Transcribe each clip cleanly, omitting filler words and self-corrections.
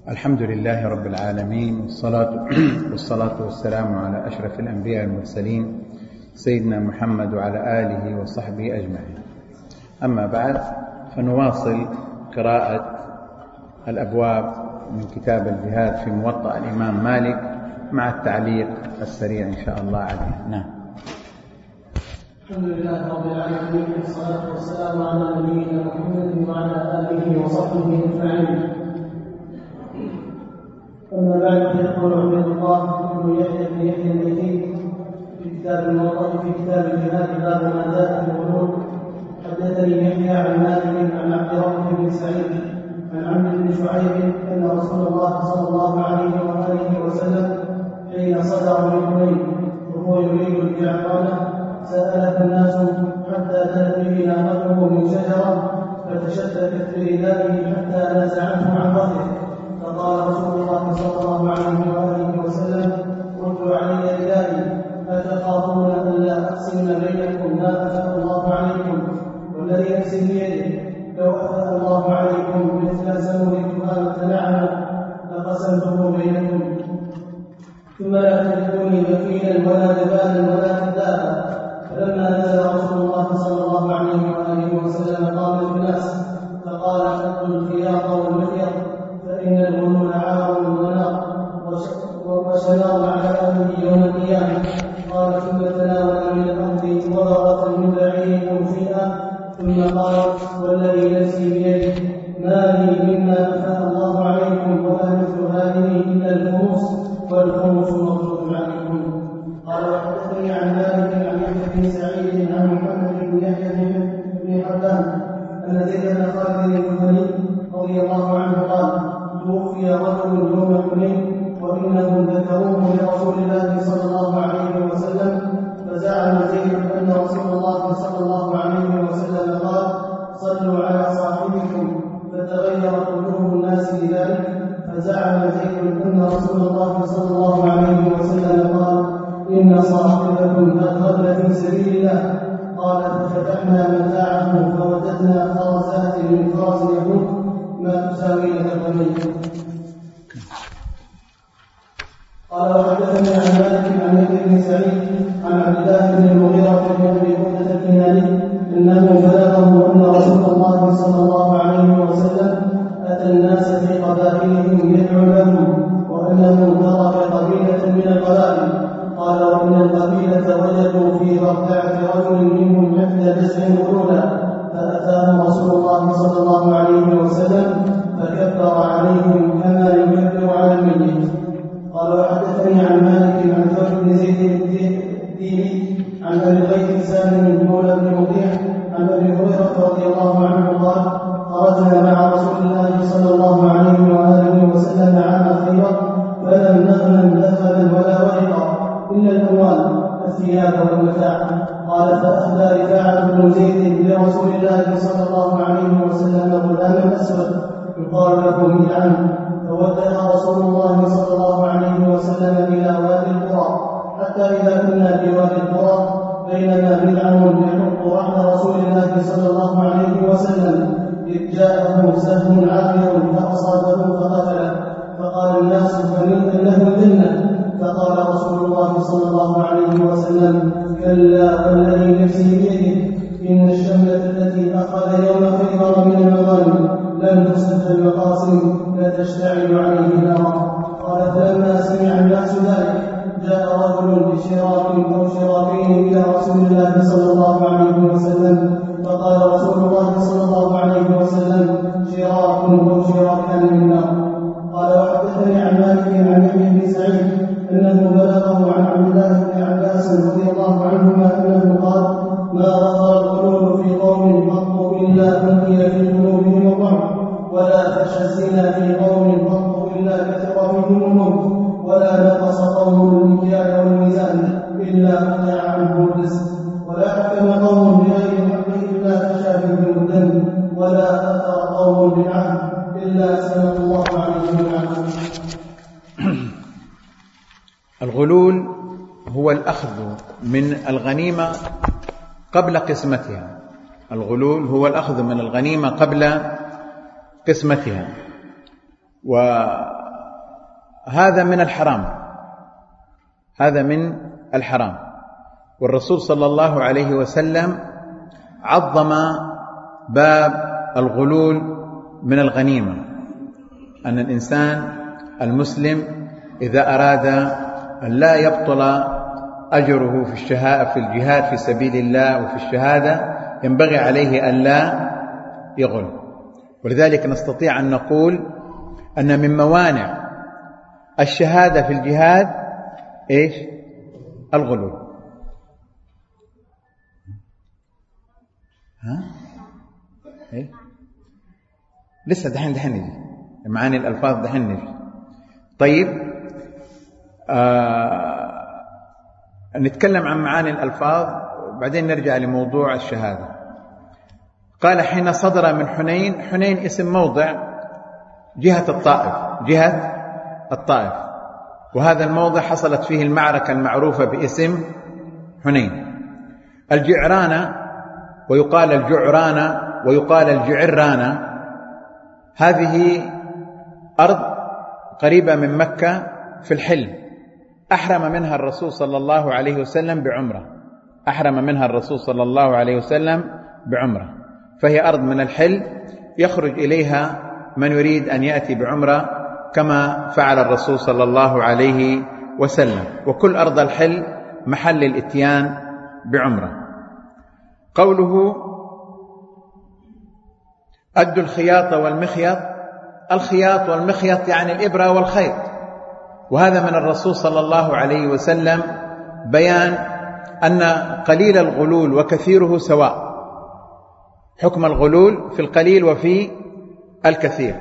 الحمد لله رب العالمين، والصلاة والسلام على أشرف الأنبياء والمرسلين سيدنا محمد وعلى آله وصحبه أجمعين. أما بعد، فنواصل قراءة الأبواب من كتاب الجهاد في موطأ الإمام مالك مع التعليق السريع إن شاء الله عليه. نعم. الحمد لله رب العالمين، والصلاة والسلام على نبينا محمد وعلى آله وصحبه أجمعين. أما بعد، فيقول عبد الله بن يحيى بن يحيى الليثي في كتاب الموطأ في كتاب الجهاد باب ما جاء في الغلول. حدثني يحيى عن مالك عن عبد ربه بن سعيد عن عمرو بن شعيب أن رسول الله صلى الله عليه وآله وسلم حين صدر من حنين وهو يريد الجعرانة سأله الناس حتى دنت به ناقته من شجرة فتشتتت بردائه حتى نزعته عن ظهره، فقال رسول الله صلى الله عليه وآله وسلم: ردوا علي ردائي، أتخافون ألا أقسم بينكم ما أفاء الله عليكم؟ والذي نفسي بيده لو أفاء الله عليكم مثل سمر تهامة نعمة لقسمته بينكم، ثم لا تجدوني مكينا ولا جبانا ولا كذابا. فلما نزل رسول الله صلى الله عليه وآله وسلم قام الناس فقال: حطوا الخياط والمخيط، فإن الغلول عار ونار وشنار على أهله يوم القيامة. قال: ثم تناول من الأرض وضرة من بعير شيئا، ثم قال: والذي نفسي بيده ما لي مما أفاء الله عليكم ولا مثل هذه إلا الخمس، والخمس مردود عليكم. قال: وحدثني عن مالك عن يحيى بن سعيد عن محمد بن يحيى بن حبان أن زيد بن خالد الجهني رضي الله عنه قال: توفي رجل يوم حنين وإنهم ذكروه لرسول الله صلى الله عليه وسلم، فزعم زيد أن رسول الله صلى الله عليه وسلم قال: صلوا على صاحبكم، فتغير قلوب الناس بذلك. فزعم زيد أن رسول الله صلى الله عليه وسلم قال: إن صاحبكم قد غل في سبيل الله. قال: ففتحنا متاعه فوجدنا فرسات من فرس يهود ما تساوي الغني. قال: وحدثني عن مالك عن يحيى بن سعيد عن عبد الله بن المغيرة بن أبي بردة الكناني أنه بلغه أن رسول الله صلى الله عليه وسلم أتى الناس في قبائلهم يدعو لهم، وأنه ترك قبيلة من القبائل. قال: وإن القبيلة وجدوا في مرتعة رجل منهم مثل جزع غلولا، فأتاه رسول الله صلى الله عليه وسلم فكبر عليهم كما يكبر على الميت. قال: وحدثني عن مالك عن ثور بن زيد الديني عن أبي الغيث سالم مولى بن مطيع عن أبي هريرة رضي الله عنه قال: خرجنا مع رسول الله صلى الله عليه وآله وسلم عام خيبر، فلم نغنم ذهبا ولا ورقا إلا الأموال الثياب والمتاع. قال: فأهدى رفاعة بن زيد لرسول الله صلى الله عليه وسلم غلاما أسود يقال له ملعن، فودع رسول الله صلى الله عليه وسلم إلى وادي القرى، حتى إذا كنا في وادي القرى بينما ملعن يحط رحل رسول الله صلى الله عليه وسلم إذ جاءه سهم عابر فأصابه فقتله، فقال الناس: فمن له الجنة؟ فقال رسول الله صلى الله عليه وسلم: كلا، والذي نفسي بيده إن الشملة التي أخذ يوم خيبر من المغانم لم تصب في المقاسم فتشتعل عليه نارا. قال: فلما سمع الناس ذلك جاء رجل بشراك أو شراكين إلى رسول الله صلى الله عليه وسلم، فقال رسول الله صلى الله عليه وسلم: شراك أو شراكان من نار. قال: وحدثني عن مالك عن يحيى بن سعيد أنه بلغه عن عبد الله بن عباس رضي الله عنهما أنه قال: ما ظهر القلوب في قوم قط إلا أنقل في قلوبهم الرعب، ولا فشى الزنا في قوم قط إلا كثر فيهم الموت، ولا نقص قوم المكيال والميزان إلا قطع عنه الرزق، ولا حكم قوم بغير الحق إلا فشى فيهم الدم، ولا أثر قوم بالعهد إلا سلط الله عليهم العهد. الغلول هو الأخذ من الغنيمة قبل قسمتها. الغلول هو الأخذ من الغنيمة قبل قسمتها، هذا من الحرام، هذا من الحرام. والرسول صلى الله عليه وسلم عظم باب الغلول من الغنيمة، أن الإنسان المسلم إذا أراد أن لا يبطل أجره في الجهاد في سبيل الله وفي الشهادة ينبغي عليه أن لا يغل. ولذلك نستطيع أن نقول أن من موانع الشهادة في الجهاد إيش؟ الغلول. إيه؟ لسه دحين نجي معاني الألفاظ، دحين نجي. طيب نتكلم عن معاني الألفاظ بعدين نرجع لموضوع الشهادة. قال حين صدر من حنين، حنين اسم موضع جهة الطائف، جهة الطائف، وهذا الموضع حصلت فيه المعركة المعروفة باسم حنين. الجعرانة ويقال الجعرانة ويقال الجعرانة، هذه أرض قريبة من مكة في الحل، أحرم منها الرسول صلى الله عليه وسلم بعمرة، أحرم منها الرسول صلى الله عليه وسلم بعمرة، فهي أرض من الحل يخرج إليها من يريد أن يأتي بعمرة كما فعل الرسول صلى الله عليه وسلم، وكل أرض الحل محل الإتيان بعمرة. قوله أدوا الخياط والمخيط، الخياط والمخيط يعني الإبرة والخيط، وهذا من الرسول صلى الله عليه وسلم بيان أن قليل الغلول وكثيره سواء، حكم الغلول في القليل وفي الكثير.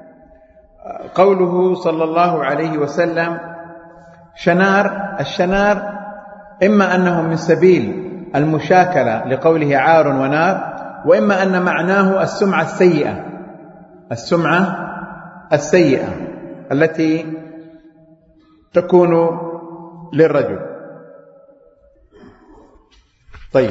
قوله صلى الله عليه وسلم شنار، الشنار إما أنه من سبيل المشاكلة لقوله عار ونار، وإما أن معناه السمعة السيئة، السمعة السيئة التي تكون للرجل. طيب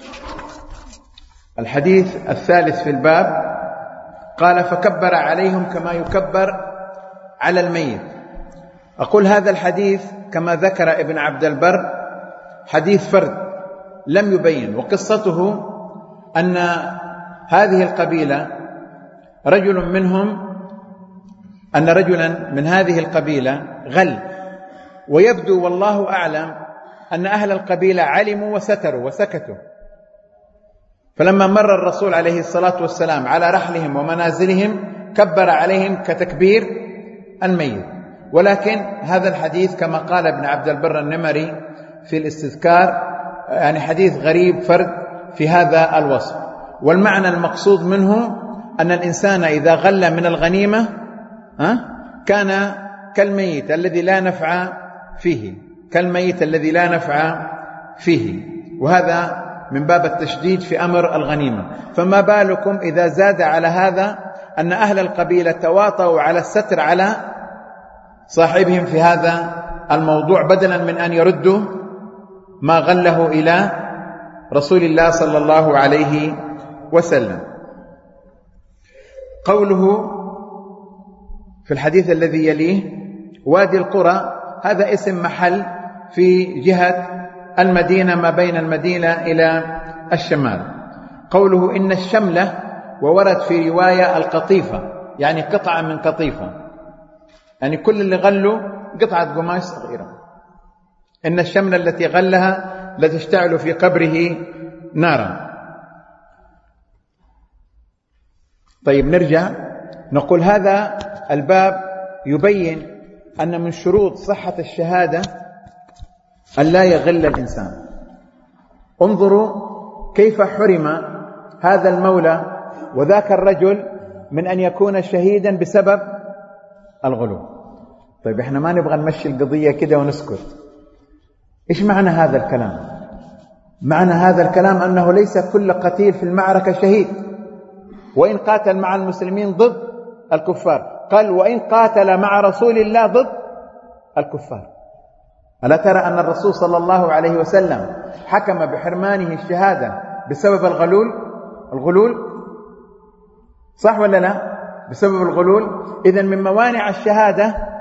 الحديث الثالث في الباب قال فكبر عليهم كما يكبر على الميت. أقول هذا الحديث كما ذكر ابن عبد البر حديث فرد لم يبين، وقصته أن هذه القبيلة رجل منهم، أن رجلا من هذه القبيلة غل، ويبدو والله أعلم أن أهل القبيلة علموا وستروا وسكتوا، فلما مر الرسول عليه الصلاة والسلام على رحلهم ومنازلهم كبر عليهم كتكبير الميت. ولكن هذا الحديث كما قال ابن عبد البر النمري في الاستذكار يعني حديث غريب فرد في هذا الوصف، والمعنى المقصود منه أن الإنسان إذا غل من الغنيمة كان كالميت الذي لا نفع فيه، كالميت الذي لا نفع فيه، وهذا من باب التشديد في أمر الغنيمة. فما بالكم إذا زاد على هذا أن أهل القبيلة تواطؤوا على الستر على صاحبهم في هذا الموضوع بدلا من أن يردوا ما غله إلى رسول الله صلى الله عليه وسلم. قوله في الحديث الذي يليه وادي القرى، هذا اسم محل في جهة المدينة ما بين المدينة إلى الشمال. قوله إن الشملة، وورد في رواية القطيفة يعني قطعة من قطيفة، يعني كل اللي غلوا قطعة قماش صغيرة. إن الشملة التي غلها لتشتعل في قبره نارا. طيب نرجع نقول هذا الباب يبين أن من شروط صحة الشهادة أن لا يغل الإنسان. انظروا كيف حرم هذا المولى وذاك الرجل من أن يكون شهيدا بسبب الغلو. طيب احنا ما نبغى نمشي القضية كده ونسكت. ايش معنى هذا الكلام؟ معنى هذا الكلام أنه ليس كل قتيل في المعركة شهيد، وإن قاتل مع المسلمين ضد الكفار، قال وإن قاتل مع رسول الله ضد الكفار. ألا ترى أن الرسول صلى الله عليه وسلم حكم بحرمانه الشهادة بسبب الغلول؟ صح ولا لا؟ بسبب الغلول. إذن من موانع الشهادة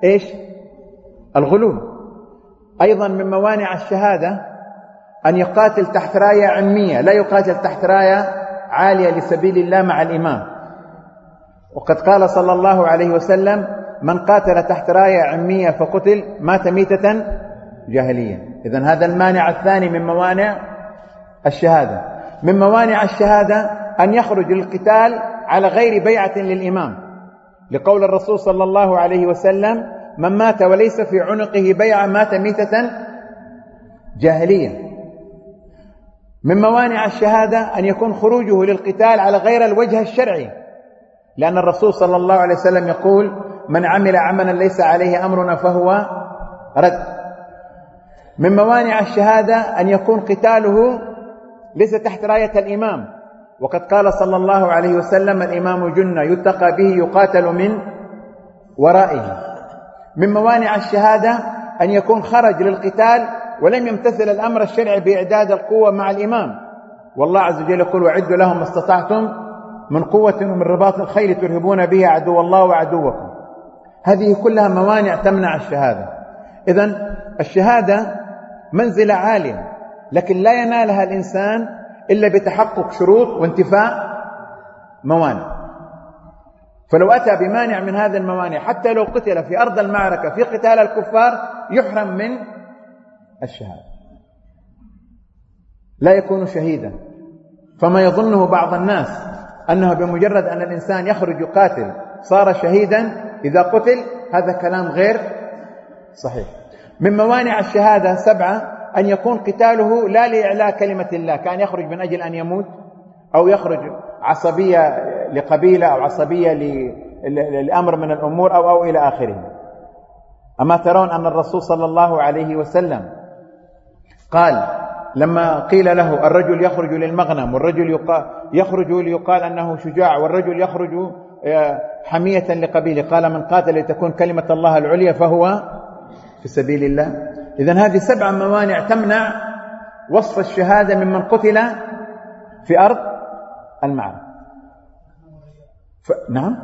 إيش؟ الغلو. أيضا من موانع الشهادة أن يقاتل تحت راية عمية، لا يقاتل تحت راية عالية لسبيل الله مع الإمام. وقد قال صلى الله عليه وسلم: من قاتل تحت راية عمية فقتل مات ميتة جاهلية. إذن هذا المانع الثاني من موانع الشهادة. من موانع الشهادة أن يخرج للقتال على غير بيعة للإمام، لقول الرسول صلى الله عليه وسلم: من مات وليس في عنقه بيعة مات ميتة جاهلية. من موانع الشهادة أن يكون خروجه للقتال على غير الوجه الشرعي، لأن الرسول صلى الله عليه وسلم يقول: من عمل عملا ليس عليه أمرنا فهو رد. من موانع الشهادة أن يكون قتاله ليس تحت راية الإمام، وقد قال صلى الله عليه وسلم: الإمام جنة يتقى به يقاتل من ورائه. من موانع الشهادة أن يكون خرج للقتال ولم يمتثل الأمر الشرعي بإعداد القوة مع الإمام، والله عز وجل يقول: وعدوا لهم ما استطعتم من قوة ومن رباط الخيل ترهبون به عدو الله وعدوكم. هذه كلها موانع تمنع الشهادة. إذن الشهادة منزلة عالية، لكن لا ينالها الإنسان إلا بتحقق شروط وانتفاء موانع. فلو أتى بمانع من هذه الموانع حتى لو قتل في أرض المعركة في قتال الكفار يحرم من الشهادة، لا يكون شهيدا. فما يظنه بعض الناس أنه بمجرد أن الإنسان يخرج يقاتل صار شهيدا إذا قتل، هذا كلام غير صحيح. من موانع الشهادة 7: أن يكون قتاله لا لإعلاء كلمة الله، كأن يخرج من أجل أن يموت، أو يخرج عصبية لقبيلة، أو عصبية لأمر من الأمور، أو إلى آخره. أما ترون أن الرسول صلى الله عليه وسلم قال لما قيل له: الرجل يخرج للمغنم، والرجل يخرج ليقال أنه شجاع، والرجل يخرج حمية لقبيله، قال: من قاتل لتكون كلمة الله العليا فهو في سبيل الله. إذن هذه 7 موانع تمنع وصف الشهادة ممن قتل في أرض المعركة. نعم؟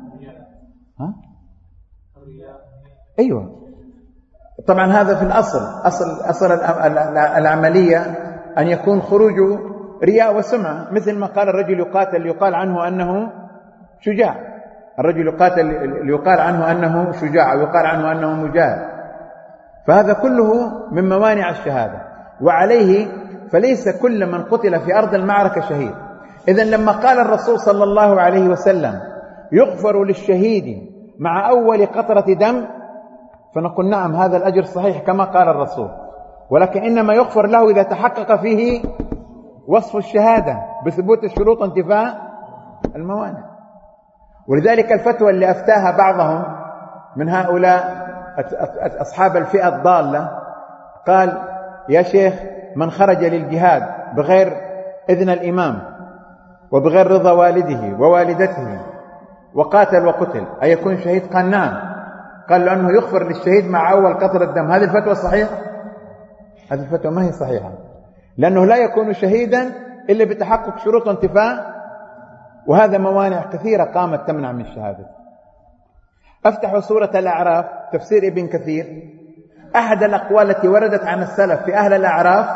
أيوة، طبعا هذا في أصل العملية أن يكون خروجه رياء وسمعة، مثل ما قال: الرجل يقاتل ليقال عنه أنه شجاع، الرجل يقاتل ليقال عنه أنه شجاع، ويقال عنه أنه مجاهد. فهذا كله من موانع الشهادة، وعليه فليس كل من قتل في أرض المعركة شهيد. إذن لما قال الرسول صلى الله عليه وسلم: يغفر للشهيد مع أول قطرة دم، فنقول: نعم، هذا الأجر صحيح كما قال الرسول، ولكن إنما يغفر له إذا تحقق فيه وصف الشهادة بثبوت الشروط وانتفاء الموانع. ولذلك الفتوى اللي أفتاها بعضهم من هؤلاء أصحاب الفئة الضالة، قال: يا شيخ، من خرج للجهاد بغير إذن الإمام وبغير رضا والده ووالدته وقاتل وقتل أيكون شهيد؟ قال: نعم. قال: لأنه يغفر للشهيد مع أول قطرة دم. هذه الفتوى صحيحة؟ هذه الفتوى ما هي صحيحة، لأنه لا يكون شهيدا إلا بتحقق شروط وانتفاء، وهذا موانع كثيرة قامت تمنع من الشهادة. أفتح سورة الأعراف، تفسير ابن كثير. أحد الأقوال التي وردت عن السلف في أهل الأعراف،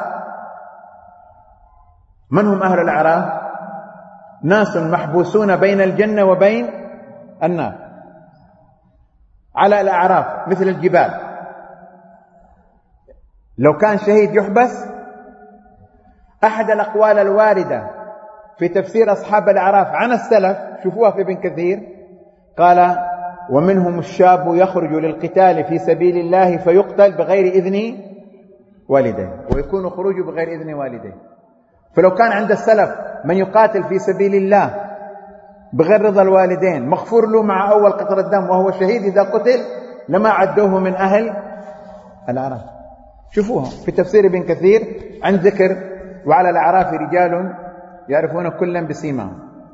من هم أهل الأعراف؟ ناس محبوسون بين الجنة وبين النار على الأعراف مثل الجبال. لو كان شهيد يحبس. أحد الأقوال الواردة في تفسير أصحاب الأعراف عن السلف، شوفوها في ابن كثير، قال: ومنهم الشاب يخرج للقتال في سبيل الله فيقتل بغير إذن والديه، ويكون خروجه بغير إذن والديه. فلو كان عند السلف من يقاتل في سبيل الله بغير رضا الوالدين مغفور له مع أول قطرة دم وهو شهيد إذا قتل، لما عدوه من أهل الأعراف. شوفوها في تفسير ابن كثير عن ذكر: وعلى الأعراف رجال يعرفون كلا بسيماهم.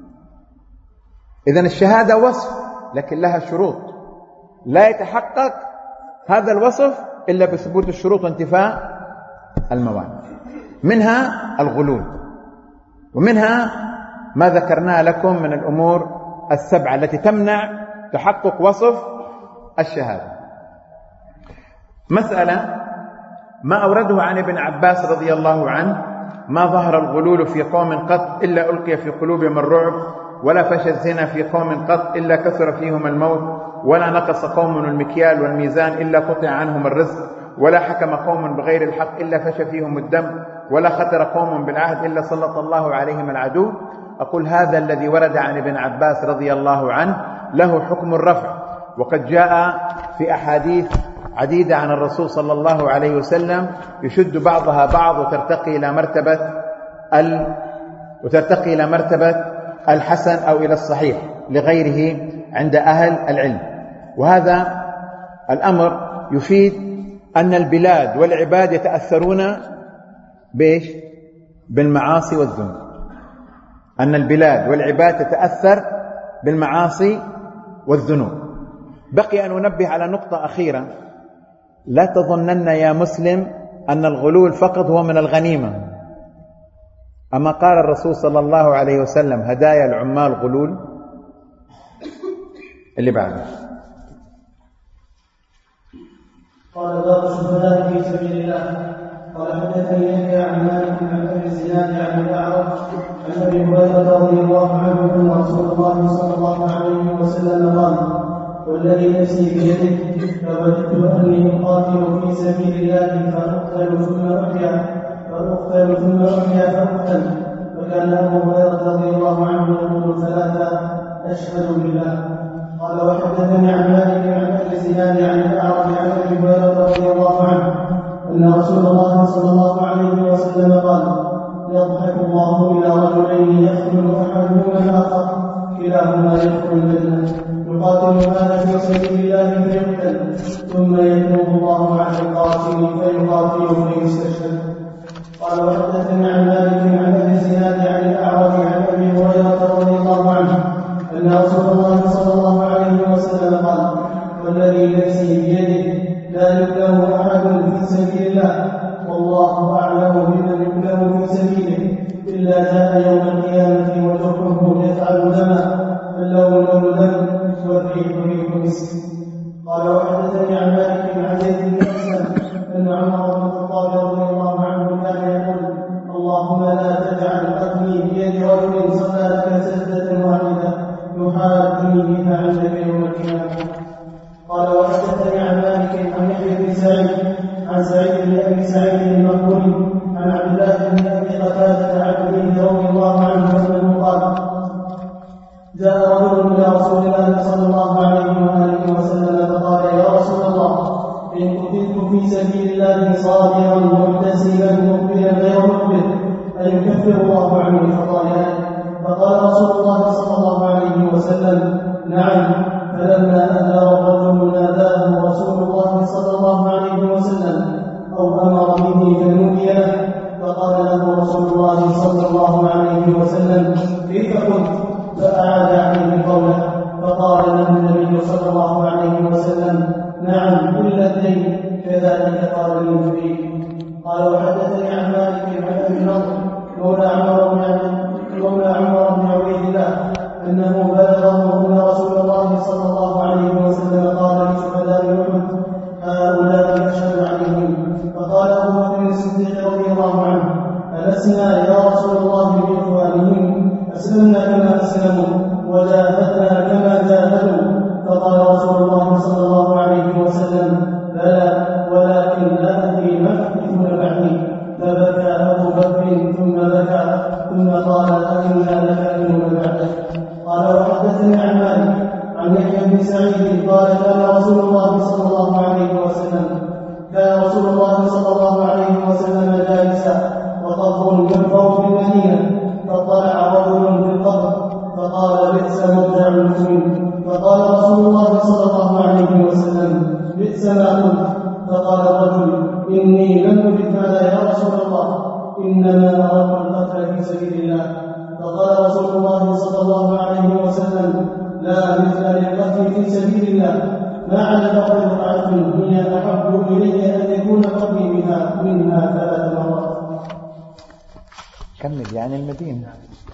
إذن الشهادة وصف، لكن لها شروط، لا يتحقق هذا الوصف إلا بثبوت الشروط وانتفاء الموانع. منها الغلول، ومنها ما ذكرناه لكم من الأمور 7 التي تمنع تحقق وصف الشهادة. مسألة ما أورده عن ابن عباس رضي الله عنه: ما ظهر الغلول في قوم قط إلا ألقي في قلوبهم الرعب، ولا فشى الزنا في قوم قط إلا كثر فيهم الموت، ولا نقص قوم المكيال والميزان إلا قطع عنهم الرزق، ولا حكم قوم بغير الحق إلا فشى فيهم الدم، ولا خطر قوم بالعهد إلا سلط الله عليهم العدو. أقول هذا الذي ورد عن ابن عباس رضي الله عنه له حكم الرفع، وقد جاء في أحاديث عديدة عن الرسول صلى الله عليه وسلم يشد بعضها بعض وترتقي إلى مرتبة الحسن أو إلى الصحيح لغيره عند أهل العلم. وهذا الأمر يفيد أن البلاد والعباد يتأثرون بالمعاصي والذنوب، أن البلاد والعباد تتأثر بالمعاصي والذنوب. بقي أن ننبه على نقطة أخيرة: لا تظنن يا مسلم أن الغلول فقط هو من الغنيمة. أما قال الرسول صلى الله عليه وسلم: هدايا العمال غلول. اللي بعده قال: باب الشهداء في سبيل الله. قال: حدثني يحيى عن مالك عن ابي الزناد عن الاعرج عن ابي هريره رضي الله عنه ان رسول الله صلى الله عليه وسلم قال: والذي نفسي بيده لوددت اني اقاتل في سبيل الله فاقتل ثم احيا فاقتل. فكان ابو هريره رضي الله عنه يقول ثلاثه: اشهد بالله. قال: وحدثني عن مالك عن ابي الزناد عن الاعرج عن ابي هريره رضي الله عنه ان رسول الله صلى الله عليه وسلم قال: يضحك الله الى رجلين يقتل احدهما الاخر كلاهما يدخل الجنه، يقاتل هذا في سبيل الله فيقتل، ثم يتوب الله على القاتل فيقاتل فيستشهد. قال: وحدثني عن مالك عن ابي الزناد عن الاعرج عن ابي هريره رضي الله عنه ان رسول الله صلى الله عليه وسلم قال: والذي نفسي بيده لا يكلم احد في سبيل الله والله اعلم بمن يكلم في سبيله الا جاء يوم القيامه وجهه يفعل دما اللون لون دم والريح ريح مسك. قال: وحدثني عن مالك عن زيد بن اسلم ان عمر بن الخطاب رضي الله عنه كان يقول: اللهم لا تجعل قتلي بيد رجل صلى لك سجده واحده يحاكمني بها عندك يوم القيامه. قال: وحدثني عن مالك عن يحيى بن سعيد عن سعيد بن ابي سعيد المقبولي عن عبد الله بن ابي قتاده عن ابي رضي الله عنه انه قال: جاء رجل الى رسول الله صلى الله عليه واله وسلم فقال: يا رسول الله، ان قتلت في سبيل الله صابرا محتسبا مقبلا غير مقبل ايكفر الله عني خطاياي؟ فقال رسول الله صلى الله عليه وسلم: نعم. فلما أهدر الرجل ناداه رسول الله صلى الله عليه وسلم أو أمر به فنودي له، فقال له رسول الله صلى الله عليه وسلم: كيف قلت؟ فأعاد عليه قوله، فقال له النبي صلى الله عليه وسلم: نعم إلا الدين، كذلك قال للجبريل. قال: وحدثني عن مالك عن أبي النضر مولى عمر بن عبيد الله أنه بلغه أن رسول الله صلى الله عليه وسلم قال لشهداء أحد: هؤلاء أشهد عليهم. فقال أبو بكر الصديق رضي الله عنه: ألسنا يا رسول الله بإخوانهم؟ أسلمنا كما أسلموا وجاهدنا كما جاهدوا. فقال رسول الله صلى الله عليه وسلم: بلى، ولكن لا أدري ما تحدثون بعدي. فبكى أبو بكر ثم بكى ثم قال: أئنا لكائنون بعدك. قال: وحدثني عن مالك عن يحيى بن سعيد قال: كان رسول الله صلى الله عليه وسلم جالسا وقبر ينفر في المدينه، فطلع رجل في القبر فقال: بئس مرجع المؤمن. فقال رسول الله صلى الله عليه وسلم: بئس ما قلت. فقال الرجل: إني لم أرد هذا يا رسول الله، إنما أردت القتل في سبيل الله. فقال رسول الله صلى الله عليه وسلم: لا مثل للقتل في سبيل الله، ما على الأرض رقعة هي أحب إلي أن يكون قتلي منها 3 مرات. كمل يعني المدينة.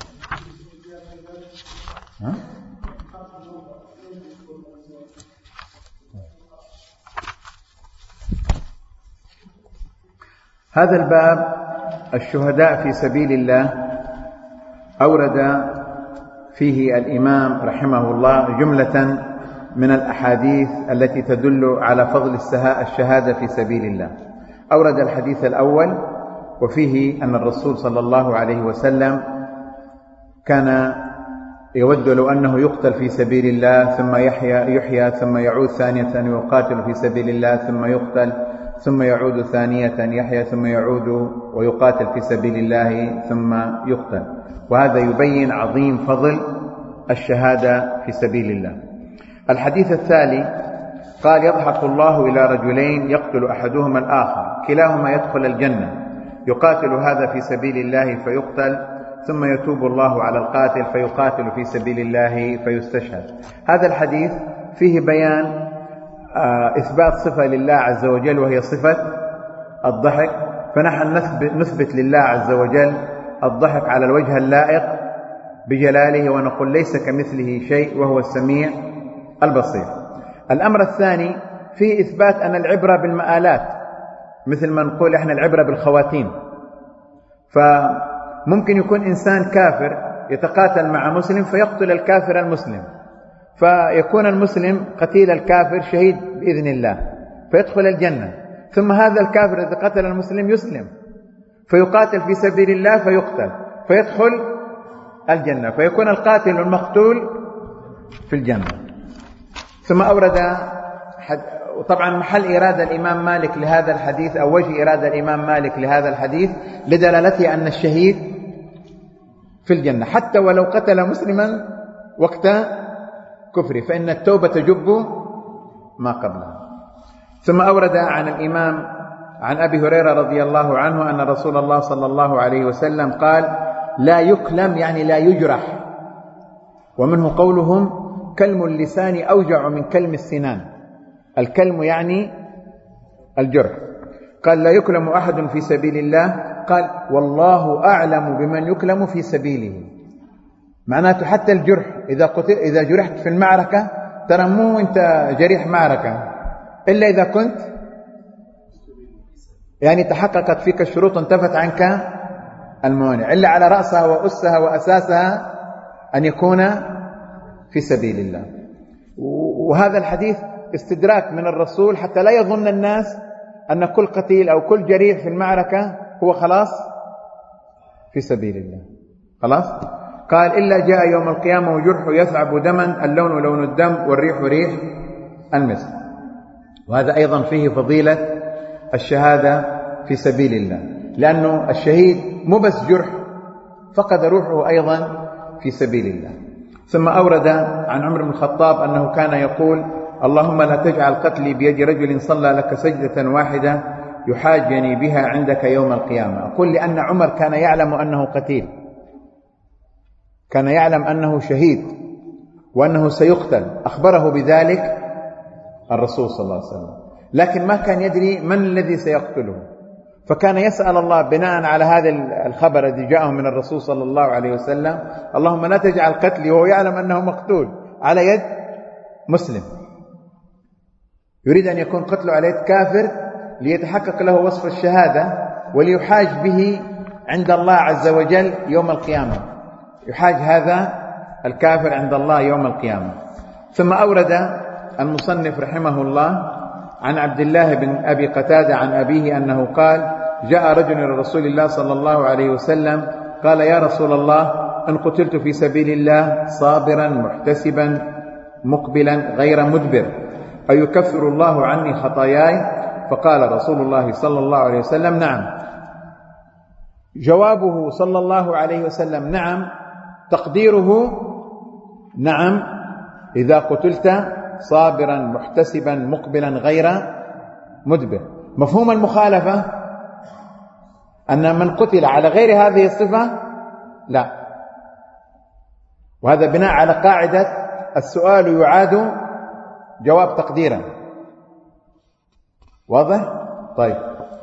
ها؟ هذا الباب الشهداء في سبيل الله أورد فيه الإمام رحمه الله جملة من الأحاديث التي تدل على فضل الشهادة في سبيل الله. أورد الحديث الأول وفيه أن الرسول صلى الله عليه وسلم كان يود لو أنه يقتل في سبيل الله ثم يحيى ثم يعود ثانية ويقاتل في سبيل الله ثم يقتل ثم يعود ثانية يحيى ثم يعود ويقاتل في سبيل الله ثم يقتل. وهذا يبين عظيم فضل الشهادة في سبيل الله. الحديث الثالث قال: يضحك الله إلى رجلين يقتل أحدهما الآخر كلاهما يدخل الجنة، يقاتل هذا في سبيل الله فيقتل ثم يتوب الله على القاتل فيقاتل في سبيل الله فيستشهد. هذا الحديث فيه بيان إثبات صفة لله عز وجل وهي صفة الضحك، فنحن نثبت لله عز وجل الضحك على الوجه اللائق بجلاله ونقول ليس كمثله شيء وهو السميع البصير. الأمر الثاني فيه إثبات أن العبرة بالمآلات، مثل ما نقول إحنا العبرة بالخواتيم. فممكن يكون إنسان كافر يتقاتل مع مسلم فيقتل الكافر المسلم، فيكون المسلم قتيل الكافر شهيد بإذن الله فيدخل الجنة، ثم هذا الكافر إذا قتل المسلم يسلم فيقاتل في سبيل الله فيقتل فيدخل الجنة، فيكون القاتل المقتول في الجنة. ثم أورد وطبعا محل إرادة الإمام مالك لهذا الحديث أو وجه إرادة الإمام مالك لهذا الحديث لدلالته أن الشهيد في الجنة حتى ولو قتل مسلما وقت كفره، فإن التوبة تجب ما قبلها. ثم أورد عن الإمام عن أبي هريرة رضي الله عنه أن رسول الله صلى الله عليه وسلم قال: لا يكلم يعني لا يجرح، ومنه قولهم: كلم اللسان أوجع من كلم السنان. الكلم يعني الجرح. قال: لا يكلم أحد في سبيل الله، قال: والله أعلم بمن يكلم في سبيله. معناته حتى الجرح إذا جرحت في المعركة ترى مو أنت جريح معركة إلا إذا كنت يعني تحققت فيك الشروط انتفت عنك الموانع، إلا على رأسها وأسها وأساسها أن يكون في سبيل الله. وهذا الحديث استدراك من الرسول حتى لا يظن الناس أن كل قتيل أو كل جريح في المعركة هو خلاص في سبيل الله خلاص. قال: إلا جاء يوم القيامة وجرحه يثعب دما، اللون لون الدم والريح ريح المسك. وهذا أيضا فيه فضيلة الشهادة في سبيل الله، لأنه الشهيد مو بس جرح، فقد روحه أيضا في سبيل الله. ثم أورد عن عمر بن الخطاب أنه كان يقول: اللهم لا تجعل قتلي بيد رجل صلى لك سجدة واحدة يحاجني بها عندك يوم القيامة. أقول لأن عمر كان يعلم أنه قتيل، كان يعلم أنه شهيد وأنه سيقتل، أخبره بذلك الرسول صلى الله عليه وسلم، لكن ما كان يدري من الذي سيقتله، فكان يسأل الله بناء على هذا الخبر الذي جاءه من الرسول صلى الله عليه وسلم: اللهم لا تجعل قتلي وهو يعلم أنه مقتول على يد مسلم، يريد أن يكون قتله على يد كافر ليتحقق له وصف الشهادة وليحاج به عند الله عز وجل يوم القيامة، يحاج هذا الكافر عند الله يوم القيامة. ثم أورد المصنف رحمه الله عن عبد الله بن أبي قتادة عن أبيه أنه قال: جاء رجل إلى رسول الله صلى الله عليه وسلم قال: يا رسول الله، إن قتلت في سبيل الله صابرا محتسبا مقبلا غير مدبر أيكفر الله عني خطاياي؟ فقال رسول الله صلى الله عليه وسلم: نعم. جوابه صلى الله عليه وسلم نعم، تقديره نعم إذا قتلت صابرا محتسبا مقبلا غير مدبر. مفهوم المخالفة أن من قتل على غير هذه الصفة لا، وهذا بناء على قاعدة السؤال يعاد جواب تقديرا. واضح؟ طيب.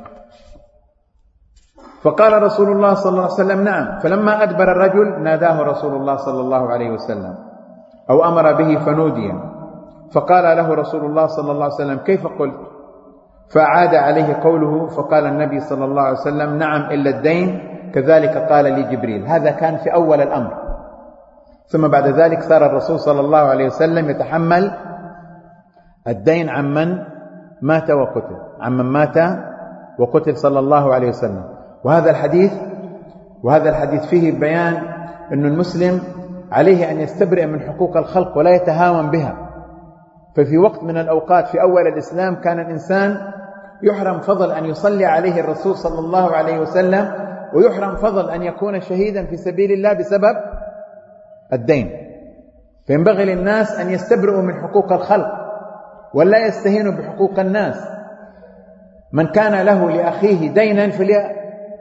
فقال رسول الله صلى الله عليه وسلم: نعم. فلما أدبر الرجل ناداه رسول الله صلى الله عليه وسلم أو أمر به فنودي، فقال له رسول الله صلى الله عليه وسلم: كيف قلت؟ فعاد عليه قوله، فقال النبي صلى الله عليه وسلم: نعم إلا الدين، كذلك قال لي جبريل. هذا كان في أول الأمر. ثم بعد ذلك صار الرسول صلى الله عليه وسلم يتحمل الدين عمن مات وقتل، عمن مات وقتل صلى الله عليه وسلم. وهذا الحديث فيه بيان أن المسلم عليه أن يستبرئ من حقوق الخلق ولا يتهاون بها. ففي وقت من الأوقات في أول الإسلام كان الإنسان يحرم فضل أن يصلي عليه الرسول صلى الله عليه وسلم، ويحرم فضل أن يكون شهيدا في سبيل الله بسبب الدين. فينبغي للناس أن يستبرئوا من حقوق الخلق ولا يستهينوا بحقوق الناس. من كان له لأخيه دينا فليعطه